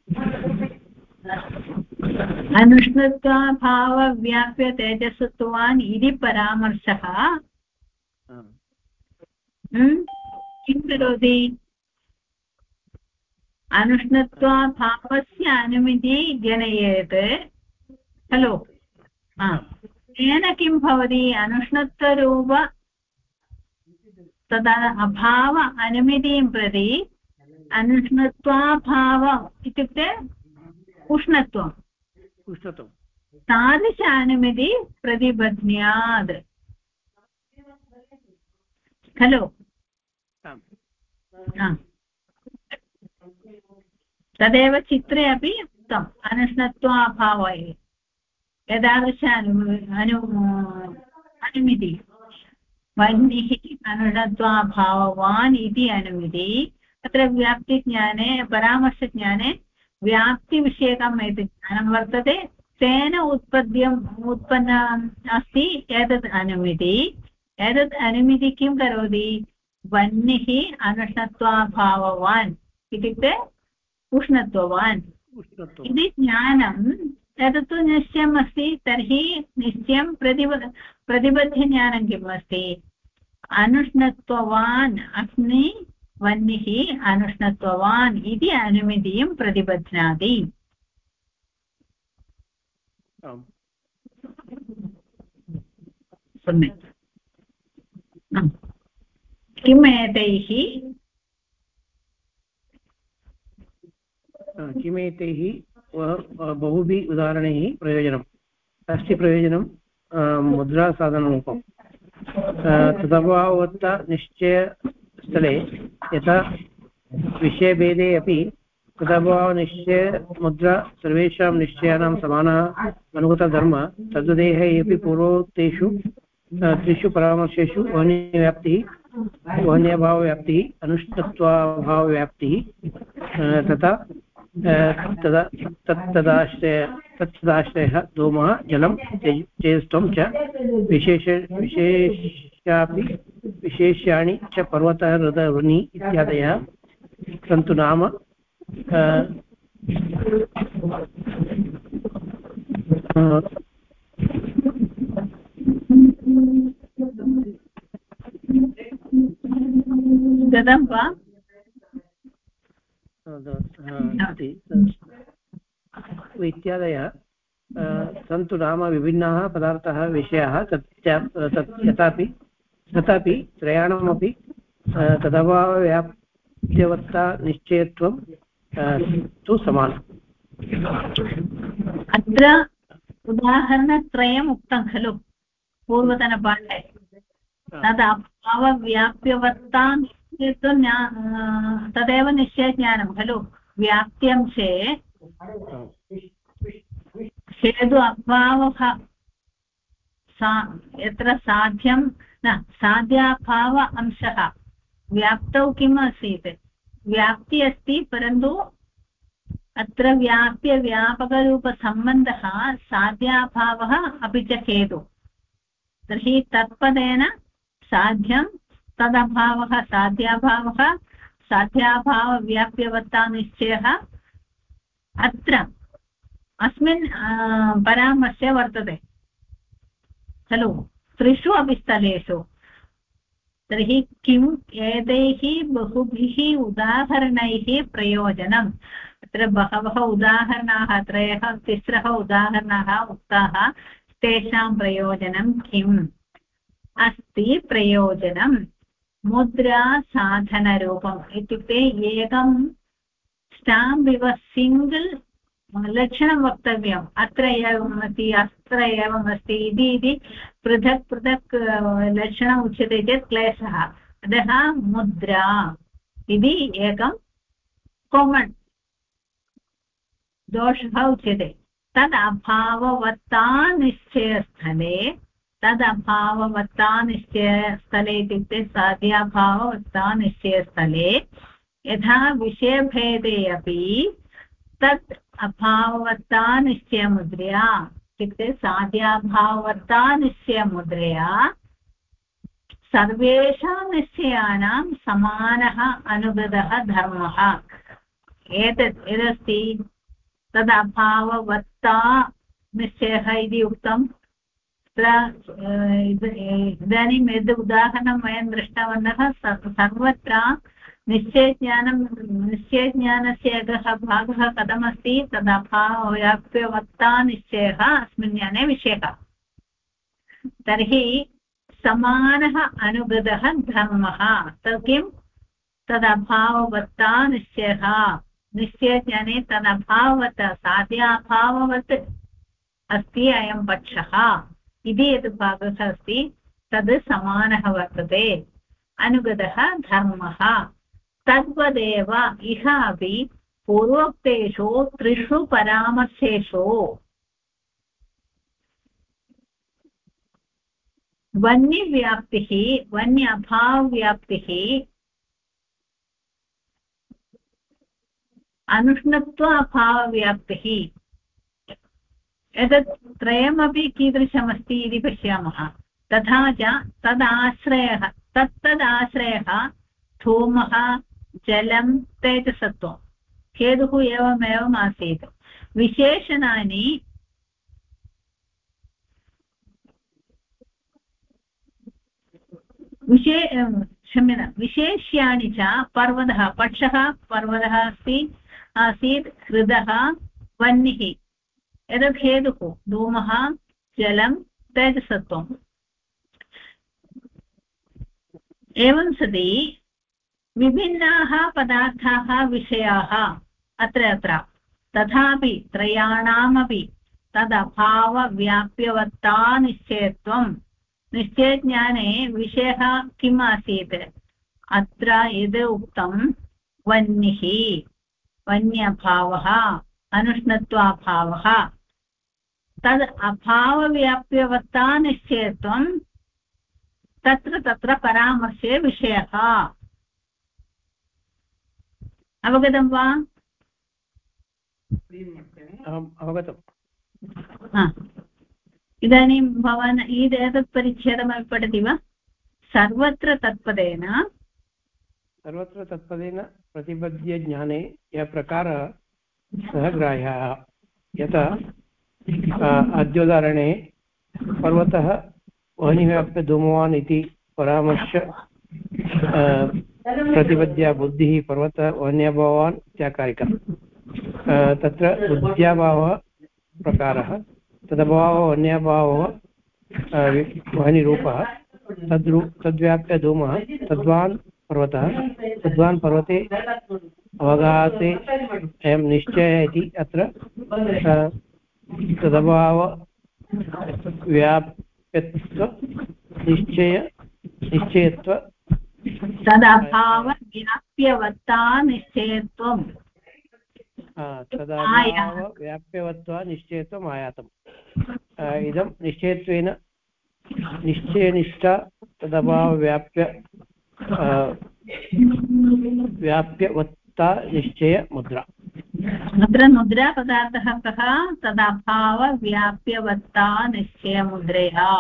अनुष्णत्वाभाव व्याप्य तेजसत्वान् इति परामर्शः किं करोति अनुष्णत्वाभावस्य अनुमिति जनयेत् खलु तेन किं भवति अनुष्णत्वरूप तदा अभाव अनुमितिं प्रति अनुष्णत्वाभावम् इत्युक्ते उष्णत्वं तादृश अनुमिति प्रतिबध्न्यात् खलु तदेव चित्रे अपि उक्तम् अनुष्णत्वाभावः एतादृश अनुमिति वह्निः अनुष्णत्वाभाववान् इति अनुमिति अत्र व्याप्तिज्ञाने परामर्शज्ञाने व्याप्तिविषयकम् एतत् ज्ञानं वर्तते तेन उत्पन्नम् अस्ति एतत् अनुमिति एतत् अनुमिति किं करोति वह्निः अनुष्णत्वाभाववान् इत्युक्ते उष्णत्ववान् इति ज्ञानम् एतत्तु निश्चयम् अस्ति तर्हि निश्चयं प्रतिबद्धज्ञानं किम् अस्ति अनुष्णत्ववान् अस्मि वह्निः अनुष्णत्ववान् इति अनुमितिं प्रतिबध्नाति सम्यक् किम् एतैः किमेतैः बहुभिः उदाहरणैः प्रयोजनम् अस्ति प्रयोजनं मुद्रासाधनरूपं तदभाववत्ता निश्चयस्थले यथा विषयभेदे अपि तदभावनिश्चय मुद्रा सर्वेषां निश्चयानां समानः अनुगतधर्मः तद्वदेः अपि पूर्वोक्तेषु त्रिषु परामर्शेषु वह्निव्याप्तिः वह्न्यभावव्याप्तिः अनुष्णत्वाभावव्याप्तिः तथा तत्तदाश्रयः धूमः जलं तेजस्त्वं च विशेष्याणि च पर्वतः हृदवृनि इत्यादयः सन्तु नाम गतं वा इत्यादयः सन्तु नाम विभिन्नाः पदार्थाः विषयाः तथापि त्रयाणामपि तदभावव्याप्त्यवत्ता निश्चयत्वं तु समानम् अत्र उदाहरणत्रयम् उक्तं खलु पूर्वतनपाठे तद् अभावव्याप्यवत्ता तदेव निश्चयज्ञानं खलु व्याप्त्यं हेतु अभावः यत्र साध्यं न साध्याभाव अंशः व्याप्तौ किम् आसीत् व्याप्ति अस्ति परन्तु अत्र व्याप्यव्यापकरूपसम्बन्धः साध्याभावः अपि च हेतु तर्हि तत्पदेन साध्यं तदभावः साध्याभावः साध्याभावव्याप्यवत्ता निश्चयः अत्र अस्मिन् परामर्शे वर्तते खलु त्रिषु अपि स्थलेषु तर्हि किम् एतैः बहुभिः उदाहरणैः प्रयोजनम् अत्र बहवः उदाहरणाः तिस्रः उदाहरणाः उक्ताः तेषां प्रयोजनं किम् अस्ति प्रयोजनं मुद्रा साधनरूपम् इत्युक्ते एकं स्टाम्प् इव सिङ्गल् लक्षणं वक्तव्यम् अत्र एवम् अस्ति अत्र एवम् अस्ति इति पृथक् पृथक् लक्षणम् उच्यते चेत् क्लेशः अतः मुद्रा इति एकं कामन् दोषः उच्यते तद् अभाववत्ता निश्चयस्थले तदभाववत्ता निश्चयस्थले इत्युक्ते साध्याभाववत्ता निश्चयस्थले यथा विषयभेदे अपि तत् अभाववत्ता निश्चयमुद्रया इत्युक्ते साध्याभाववत्ता निश्चयमुद्रया सर्वेषां निश्चयानां समानः अनुगतः धर्मः एतदस्ति तदभाववत्ता निश्चयः इति उक्तम् इदानीं यद् उदाहरणं वयं दृष्टवन्तः सर्वत्र निश्चयज्ञानस्य एकः भागः कथमस्ति तदभावव्याप्यवत्ता निश्चयः अस्मिन् ज्ञाने विषयः तर्हि समानः अनुगतः धर्मः तत् किं तदभाववत्ता निश्चयः निश्चयज्ञाने तदभाववत् साध्याभाववत् अस्ति अयं पक्षः इति यत् भागः अस्ति तद् समानः वर्तते अनुगतः धर्मः तद्वदेव इह अपि पूर्वोक्तेषु त्रिषु परामर्शेषु वन्यव्याप्तिः वन्य अभावव्याप्तिः अनुष्णत्व अभावव्याप्तिः एतत् त्रयमपि कीदृशमस्ति इति पश्यामः तथा च तदाश्रयः तत्तदाश्रयः धूमः जलं तेजसत्वं हेतुः एवमेवम् आसीत् विशेषणानि विशेष्याणि च पर्वतः पक्षः पर्वतः अस्ति आसीत् हृदः वह्निः एतत् हेतुः धूमः जलं तेजसत्वम् एवं सति विभिन्नाः पदार्थाः विषयाः अत्र तथापि त्रयाणामपि तदभावव्याप्यवत्ता निश्चयत्वं निश्चयज्ञाने विषयः किम् आसीत् अत्र यद् उक्तं वह्निः वन्यभावः अनुष्णत्वाभावः तद् अभावव्याप्यवत्ता निश्चयत्वं तत्र परामर्शे विषयः अवगतं वा अवगतम् इदानीं भवान् एतत् परिच्छेदमपि पठति वा सर्वत्र तत्पदेन प्रतिपद्य ज्ञाने यः प्रकारः सः ग्राह्यः यथा अद्योदाहरणे पर्वतः वह्निव्याप्य धूमवान् इति परामर्श प्रतिपद्या बुद्धिः पर्वतः वह्न्यभावान् इत्याकारिका तत्र बुद्ध्याभावः प्रकारः तदभावः वह्न्यभावः वह्निरूपः तद्व्याप्य धूमः तद्वान् पर्वतः तद्वान् पर्वते अवगाते अयं निश्चयः इति अत्र तदभाव व्याप्यत्व निश्चयत्व तदभावव्याप्यवत्ता निश्चयत्वं तदभावव्याप्यवत्वा निश्चयत्वम् आयातम् इदं निश्चयत्वेन निश्चयनिष्ठा व्याप्यवत्ता निश्चय मुद्रा अत्र मुद्रा पदार्थः कः तदभावव्याप्यवत्ता निश्चयमुद्रया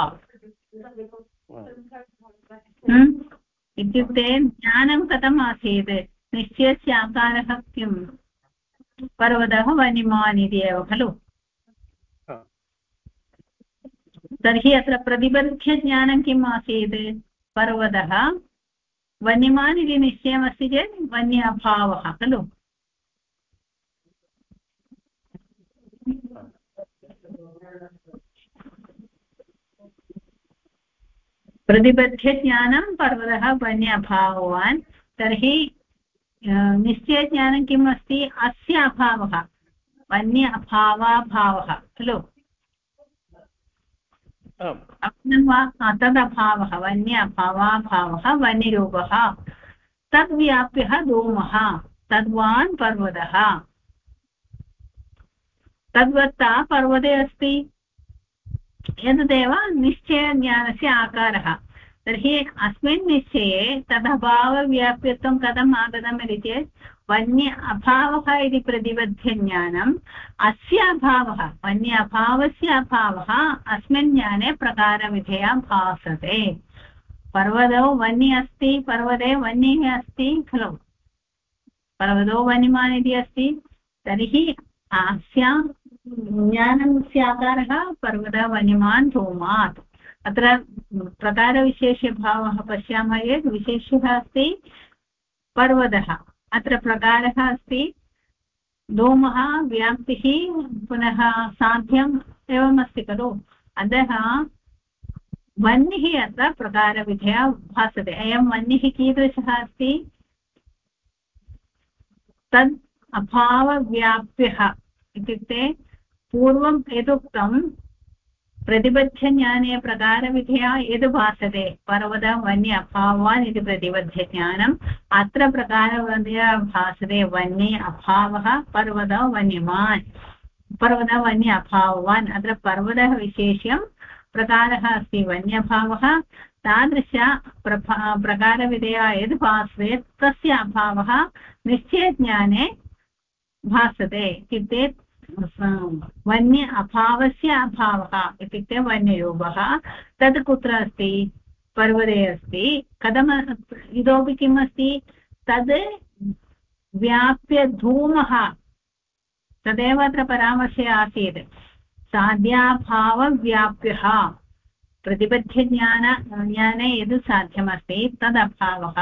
इत्युक्ते ज्ञानं कथम् आसीत् निश्चयस्य आकारः किं पर्वतः वह्निमान् इति एव खलु तर्हि अत्र प्रतिबद्धज्ञानं किम् आसीत् पर्वतः वह्निमान् इति निश्चयमस्ति चेत् वह्नि अभावः खलु प्रतिबद्धज्ञानं पर्वतः वह्नि अभाववान् तर्हि निश्चयज्ञानं किम् अस्ति अस्य अभावः वह्नि अभावाभावः खलु तदभावः वह्नि अभावाभावः वह्निरूपः तद्व्याप्यः धूमः तद्वान् पर्वतः तद्वत्ता पर्वते अस्ति एतदेव निश्चयज्ञानस्य आकारः तर्हि अस्मिन् निश्चये तदभावव्याप्यत्वं कथम् आगतम् इति चेत् वन्य अभावः इति प्रतिबद्धज्ञानम् अस्य अभावः वन्य अभावस्य अभावः अस्मिन् ज्ञाने प्रकारविधया भासते पर्वतो वह्नि अस्ति पर्वते वह्निः अस्ति खलु पर्वतो वह्निमान् इति अस्ति तर्हि अस्यां ज्ञानस्य आकारः पर्वतः वह्निमान् धूमात् अत्र प्रकारविशेषभावः पश्यामः चेत् विशेषः अस्ति पर्वतः अत्र प्रकारः अस्ति धूमः व्याप्तिः पुनः साध्यम् एवम् अस्ति खलु अतः वह्निः अत्र प्रकारविधया भासते अयं वह्निः कीदृशः अस्ति तद् अभावव्याप्यः इत्युक्ते पूर्वं यदुक्तं प्रतिबद्धज्ञाने प्रकारविधया यद् भासते पर्वत वन्य अभावान् इति प्रतिबद्धज्ञानम् अत्र प्रकारविधया भासते वन्ये अभावः पर्वत वन्यमान् पर्वत वन्य अभावान् अत्र पर्वतः विशेष्यं प्रकारः अस्ति वन्यभावः तादृश प्रकारविधया यद् भासते तस्य अभावः निश्चयज्ञाने भासते इत्युक्ते वन्य अभावस्य अभावः इत्युक्ते वन्ययोगः तद् कुत्र अस्ति पर्वते अस्ति कथम् इतोपि किम् अस्ति तद् व्याप्य धूमः तदेव अत्र परामर्शे आसीत् साध्याभावव्याप्यः प्रतिबद्धज्ञाने यद् साध्यमस्ति तदभावः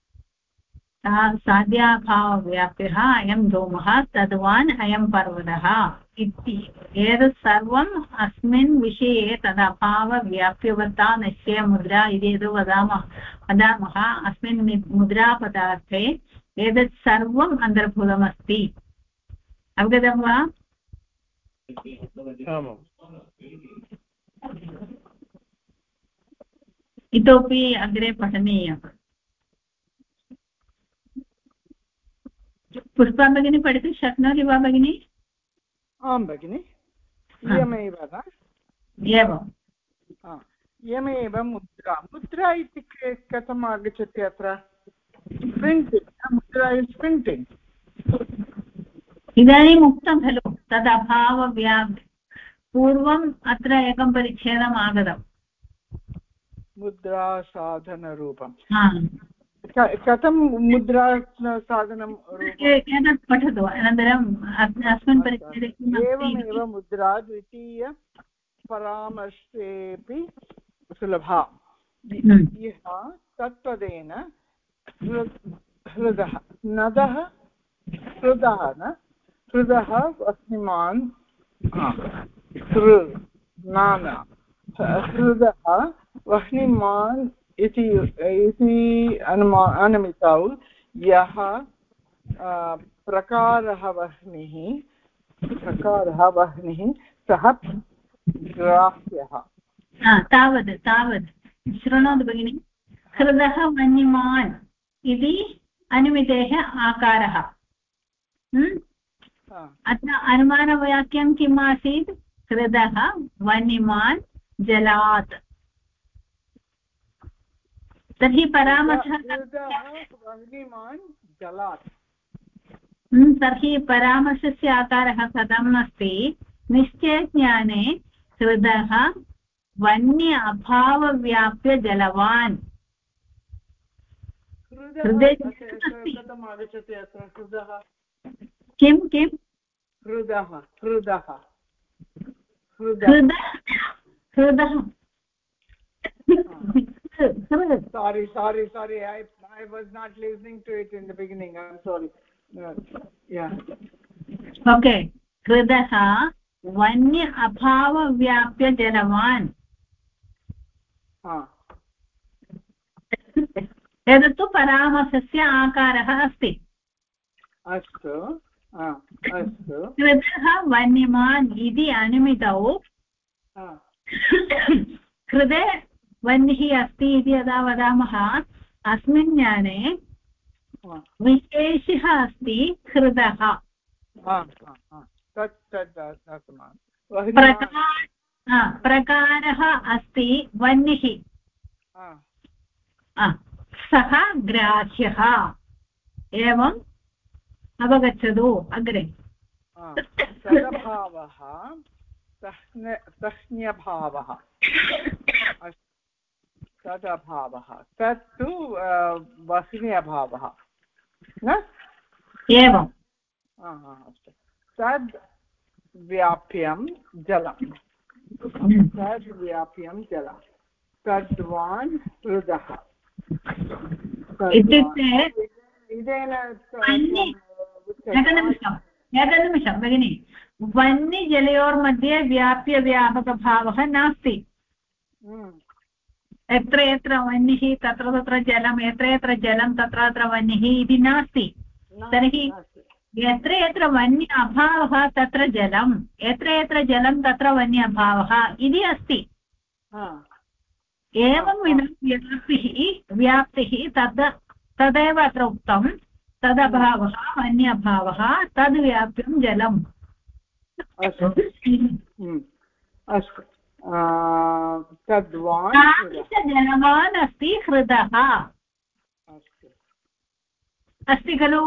साध्याभावव्याप्यः अयं धूमः तद्वान् अयं पर्वतः इति एतत् सर्वम् अस्मिन् विषये तदभावव्याप्यवता निश्चयमुद्रा इति यद् वदामः अस्मिन् मुद्रापदार्थे एतत् सर्वम् अन्तर्भूतमस्ति अवगतं वा इतोपि अग्रे पठनीयम् पुष्पा भगिनी पठितुं शक्नोति वा भगिनी आं भगिनि इयमेव वा एवम् इयमेव मुद्रा मुद्रा इति कथम् आगच्छति अत्र प्रिण्टिङ्ग् मुद्रा इस् प्रिण्टिङ्ग् इदानीम् उक्तं खलु तदभावव्याप् पूर्वम् अत्र एकं परिच्छेदम् आगतम् मुद्रा साधनरूपं कथं मुद्रा साधनं एतत् पठतु अनन्तरम् अस्मिन् परिच्छेदे एवमेव मुद्रा द्वितीय परामर्शेऽपि सुलभा यः तत्पदेन हृदः नदः हृदः न हृदः अस्मिन् हृदः वह्निमान् इति अनुमितौ यः प्रकारः वह्निः सः ग्राह्यः तावत् शृणोतु भगिनि हृदः वन्यमान् इति अनुमितेः आकारः अत्र अनुमानवाक्यं किम् आसीत् हृदः वन्यमान् जलात् तर्हि परामर्शः तर्हि परामर्शस्य आकारः कथम् अस्ति निश्चयज्ञाने हृदः वन्य अभावव्याप्य जलवान् हृदय किं हृदः sorry I was not listening to it in the beginning. I'm sorry. Yeah, okay. हृदः वन्य अभावव्याप्य जलवान् एतत्तु परामर्शस्य आकारः अस्ति अस्तु हृदः वन्यमान् इति अनुमितौ हृदे वह्निः अस्ति इति यदा वदामः अस्मिन् ज्ञाने विशेषः अस्ति हृदः प्रकारः अस्ति वह्निः सः ग्राह्यः एवम् अवगच्छतु अग्रे तदभावः तस्न्यभावः तदभावः तत्तु वह्न्यभावः न एवम् अस्तु तद् व्याप्यं जलं तद्वान् हृदः इत्युक्ते एकनिमिषं भगिनि वह्निजलयोर्मध्ये व्याप्यव्यापकभावः नास्ति यत्र यत्र वह्निः तत्र तत्र जलं यत्र यत्र जलं तत्र तत्र वह्निः इति नास्ति तर्हि यत्र यत्र वन्य अभावः तत्र जलं, यत्र यत्र जलं तत्र वन्य अभावः इति अस्ति। एवं व्याप्तिः तदेव अत्र उक्तं, तदभावः वन्यभावः तद्व्याप्यं जलम्। अस्तु जलवान् अस्ति हृदः अस्ति खलु।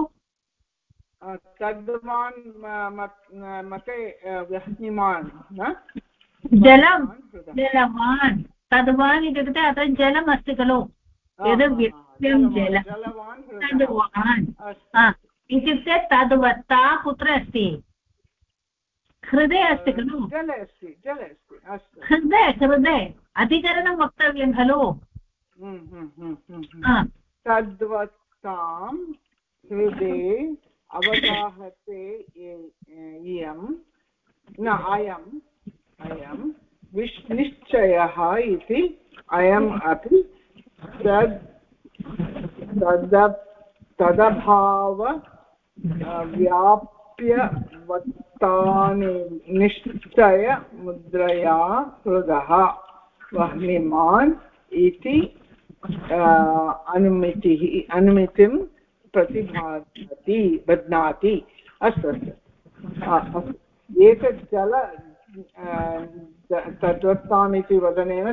तद्वान् मते वह्निमान् जलं जलवान् तद्वान् इत्युक्ते अत्र जलम् अस्ति खलु। यद् व्यक्तं जलं तद्वान् इत्युक्ते तद्वत्ता कुत्र अस्ति? हृदये अस्ति खलु। हृदय अधिकरणं वक्तव्यं खलु। तद्वत्तां हृदये अवगाहते इयं न अयं निश्चयः इति अयम् अपि तदभाव व्याप्यवत्तानि निश्चय मुद्रया हृदः वह्निमान् इति अनुमितिं बध्नाति। अस्तु एतत् तद्वत्ताम् इति वदनेन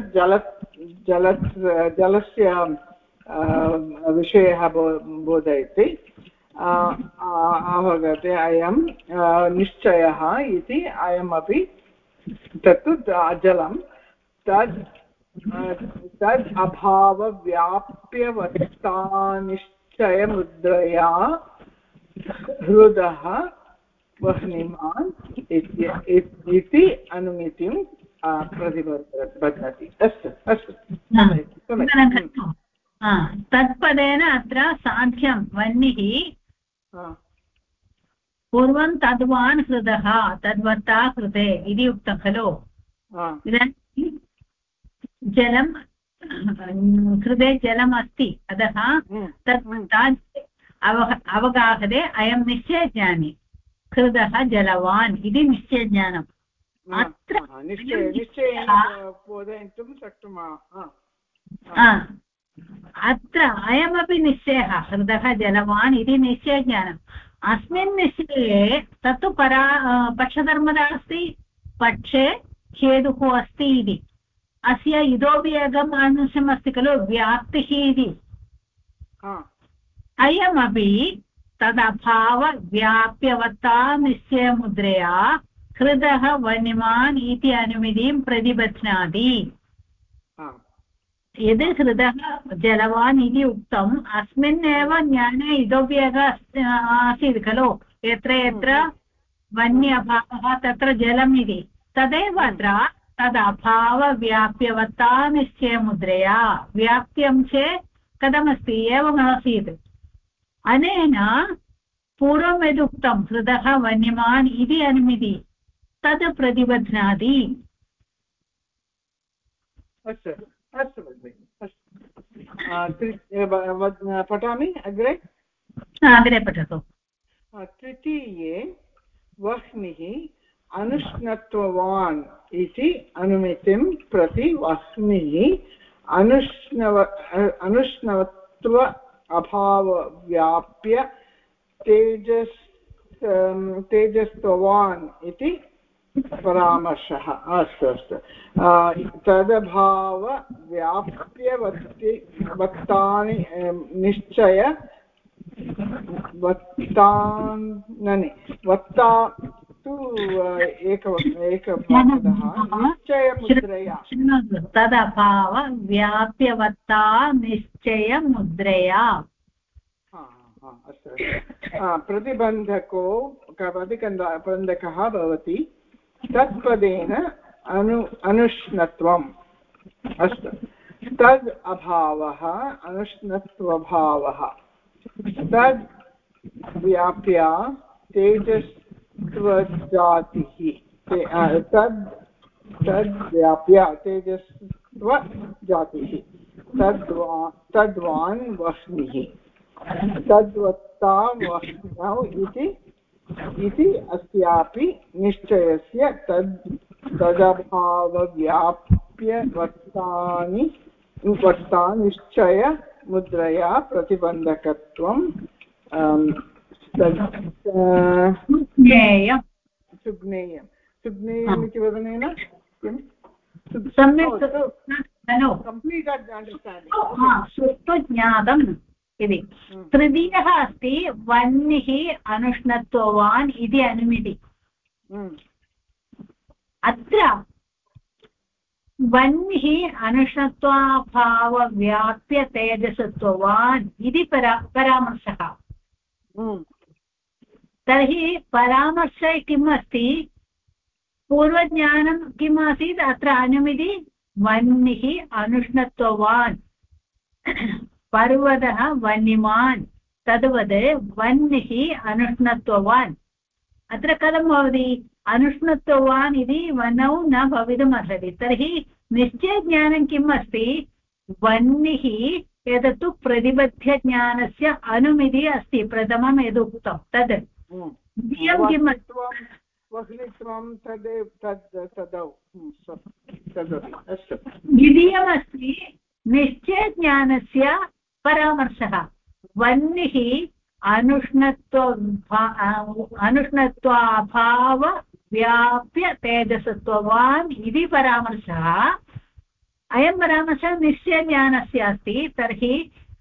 जलस्य विषयः बोधयति। अवगते अयं निश्चयः इति अयमपि तत्तु जलं तद् अभावव्याप्यवत्तानिश्चयमुद्रया हृदः वह्निमान् इति अनुमितिं प्रतिबध्नति। अस्तु अस्तु तत्पदेन अत्र साध्यं वह्निः पूर्वं तद्वान् हृदः तद्वत्ता हृदे इति उक्तं खलु। इदानीं जलं हृदे जलम् अस्ति, अतः तद्वत्ता अवगाहते अयं निश्चयज्ञानी हृदः जलवान् इति निश्चयज्ञानम्। अत्र अत्र अयमपि निश्चयः हृदः जलवान् इति निश्चयज्ञानम्। अस्मिन् निश्चये तत्तु पक्षधर्मदा अस्ति, पक्षे हेतुः अस्ति इति। अस्य इतोपि एकम् अंशम् अस्ति खलु व्याप्तिः इति। अयमपि तदभावव्याप्यवत्ता निश्चयमुद्रया हृदः वह्निमान् इति अनुमितिं प्रतिबध्नाति। यद् हृदः जलवान् इति उक्तम् अस्मिन्नेव ज्ञाने इतोपि एकः आसीत् खलु, यत्र यत्र वह्नि अभावः तत्र जलम् इति। तदेव अत्र तदभावव्याप्यवत्ता निश्चयमुद्रया व्याप्त्यंशे कथमस्ति एवमासीत्। अनेन पूर्वं यदुक्तं हृदः वह्निमान् इति अनुमिति तद् प्रतिबध्नाति। अस्तु अस्तु पठामि अग्रे पठतु। तृतीये वह्निः अनुष्णत्ववान् इति अनुमितिं प्रति वह्निः अनुष्णवत्व अभावव्याप्य तेजस्त्ववान् इति परामर्शः। अस्तु अस्तु तदभावव्याप्यवत्तानि निश्चय वत्ता तु एकपदः निश्चयमुद्रया तदभावव्याप्यवत्ता निश्चयमुद्रया। अस्तु प्रतिबन्धकः भवति तत्पदेन अनुष्णत्वम्। अस्तु तद् अभावः अनुष्णत्वभावः तद् व्याप्य तेजस्त्वजातिः तद्व्याप्य तेजस्त्वजातिः तद्वान् वह्निः तद्वत्ता वह्नौ इति इति अस्यापि निश्चयस्य तदभावव्याप्यवर्तानि निश्चयमुद्रया प्रतिबन्धकत्वं सुज्ञेयम् इति वदनेन किं सम्यक् ज्ञातम् इति तृतीयः अस्ति वह्निः अनुष्णत्ववान् इति अनुमिति अत्र वह्निः अनुष्णत्वाभावव्याप्य तेजसत्ववान् इति परामर्शः तर्हि परामर्शे किम् अस्ति पूर्वज्ञानं किम् आसीत् अत्र अनुमिति वह्निः अनुष्णत्ववान् पर्वतः वह्निमान् तद्वत् वह्निः अनुष्णत्ववान् अत्र कथं भवति अनुष्णत्ववान् इति वह्नौ न भवितुमर्हति तर्हि निश्चयज्ञानं किम् अस्ति वह्निः एतत्तु प्रतिबद्धज्ञानस्य अनुमिति अस्ति प्रथमं यदुक्तं तद् द्वितीयं किम् अस्ति द्वितीयमस्ति निश्चयज्ञानस्य परामर्शः वह्निः अनुष्णत्वाभावव्याप्य तेजसत्ववान् इति परामर्शः अयं परामर्शः निश्चयज्ञानस्य अस्ति तर्हि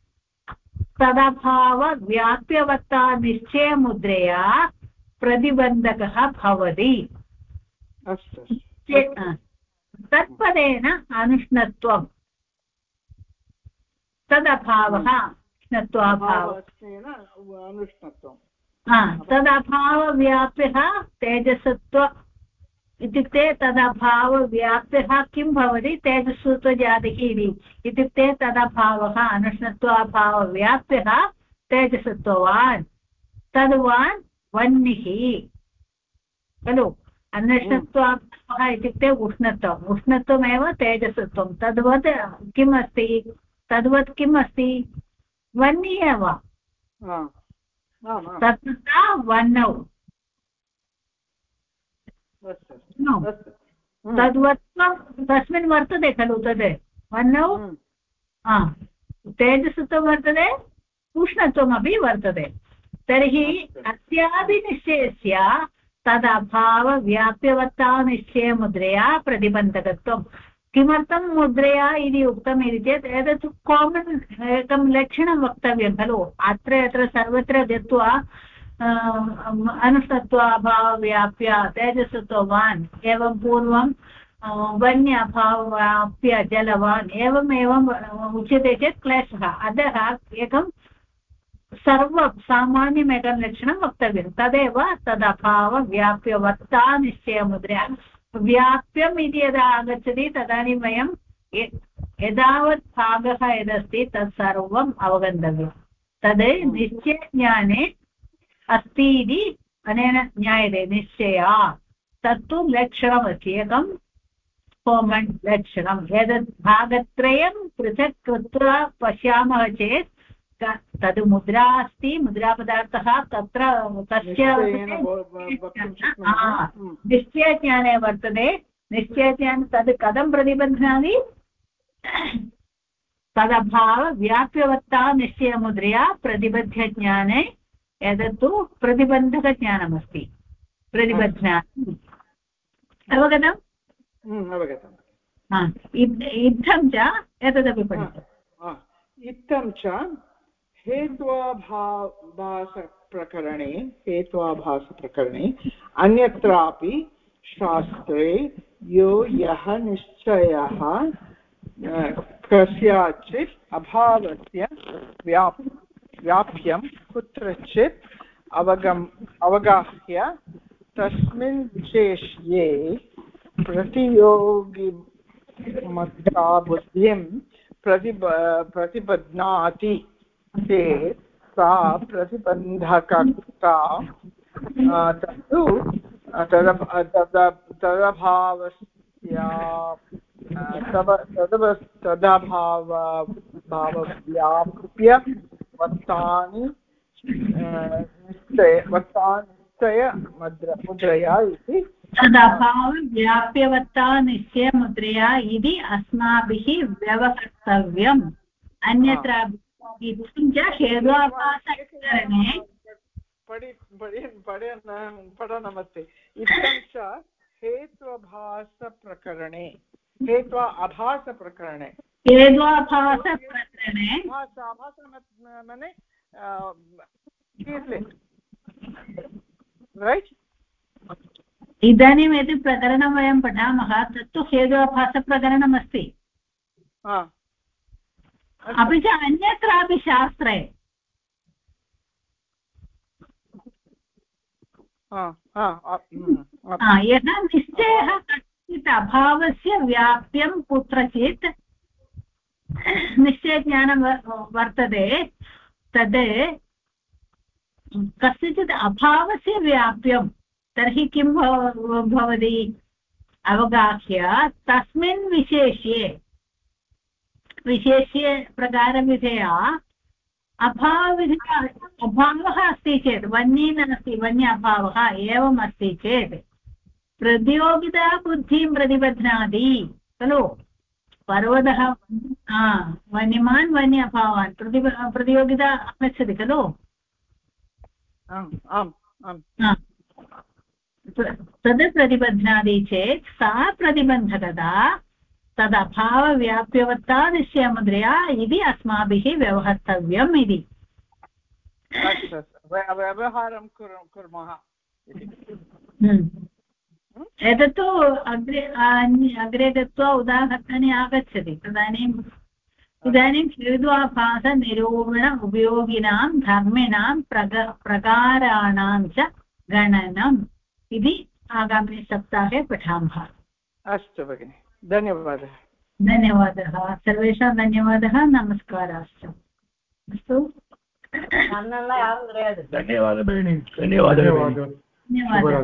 तदभावव्याप्यवत्ता निश्चयमुद्रया प्रतिबन्धकः भवति तत्पदेन अनुष्णत्वं तदभावः तदभावव्याप्यः तेजसत्व इत्युक्ते तदभावव्याप्यः किं भवति तेजसत्वजातिः इत्युक्ते तदभावः अनुष्णत्वाभावव्याप्यः तेजसत्ववान् तद्वान् वह्निः खलु अनुष्णत्वाभावः इत्युक्ते उष्णत्वमेव तेजसत्वं तद्वत् किम् अस्ति वह्निः एव तथा वह्नौ तद्वत्त्वं तस्मिन् वर्तते खलु तद् वह्नौ तेजसत्वं वर्तते उष्णत्वमपि वर्तते तर्हि अस्यापि निश्चयस्य तदभावव्याप्यवत्ता निश्चयमुद्रया प्रतिबन्धकत्वं किमर्थं मुद्रया इति उक्तम् इति चेत् एतत् कामन् एकं लक्षणं वक्तव्यं खलु अत्र सर्वत्र गत्वा अनुष्णत्वाभावव्याप्य तेजसत्ववान् एवं पूर्वं वह्न्यभावव्याप्य जलवान् एवमेवम् उच्यते चेत् क्लेशः अतः एकं सर्वं सामान्यमेकं लक्षणं वक्तव्यं तदेव तदभावव्याप्यवत्ता निश्चयमुद्रया व्याप्यम् इति यदा आगच्छति तदानीं वयं यदावत् भागः यदस्ति तत्सर्वम् अवगन्तव्यं तद् निश्चयज्ञाने अस्ति इति अनेन ज्ञायते निश्चया तत्तु लक्षणमस्ति एकं कोमन् लक्षणम् एतत् भागत्रयं पृथक् कृत्वा पश्यामः चेत् तद् मुद्रा अस्ति मुद्रापदार्थः तत्र तस्य निश्चयज्ञाने वर्तते निश्चयज्ञानं तद् कथं प्रतिबध्नाति तदभावव्याप्यवत्ता निश्चयमुद्रया प्रतिबद्धज्ञाने एतत्तु प्रतिबन्धकज्ञानमस्ति प्रतिबध्नाति अवगतम् इत्थं च एतदपि पठितम् इत्थं च हेत्वाभासप्रकरणे अन्यत्रापि शास्त्रे यः निश्चयः कस्याचित् अभावस्य व्याप्यं कुत्रचित् अवगाह्य तस्मिन् विशेष्ये प्रतियोगिमत्ता बुद्धिं प्रतिबध्नाति चेत् सा प्रतिबन्धकता तत्तु तदभावव्याप्य वत्तानि निश्चयमुद्रया इति तदभावव्याप्यवत्ता निश्चयमुद्रया इति अस्माभिः व्यवहर्तव्यम् अन्यत्र किञ्च हेत्वाभासकरणे पठनमस्ति इत्थं च हेत्वाभासप्रकरणे हेत्वाभासप्रकरणे रैट् इदानीं यदि प्रकरणं वयं पठामः तत्तु हेत्वाभासप्रकरणमस्ति अपि च अन्यत्रापि शास्त्रे यदा निश्चयः कश्चित् अभावस्य व्याप्यं कुत्रचित् निश्चयज्ञानं वर्तते तद् कस्यचित् अभावस्य व्याप्यं तर्हि किं भवति अवगाह्य तस्मिन् विशेष्ये प्रकारविधया अभावः अस्ति चेत् वह्नि नास्ति वह्नि अभावः एवम् अस्ति चेत् प्रतियोगिता बुद्धिं प्रतिबध्नाति खलु पर्वतः वन्यमान् वन्य अभावान् प्रतियोगिता आगच्छति खलु तद् प्रतिबध्नाति चेत् सा प्रतिबन्धकता तदभावव्याप्यवत्ता निश्चयमुद्रया इति अस्माभिः व्यवहर्तव्यम् इति व्यवहारं कुर्मः एतत्तु अग्रे गत्वा उदाहरणानि आगच्छति इदानीं हेत्वाभासनिरूपण उपयोगिनां धर्मिणां प्रकाराणां च गणनम् इति आगामिनि सप्ताहे पठामः अस्तु भगिनि धन्यवादः सर्वेषां धन्यवादः नमस्काराश्च अस्तु धन्यवादः भगिनि धन्यवादः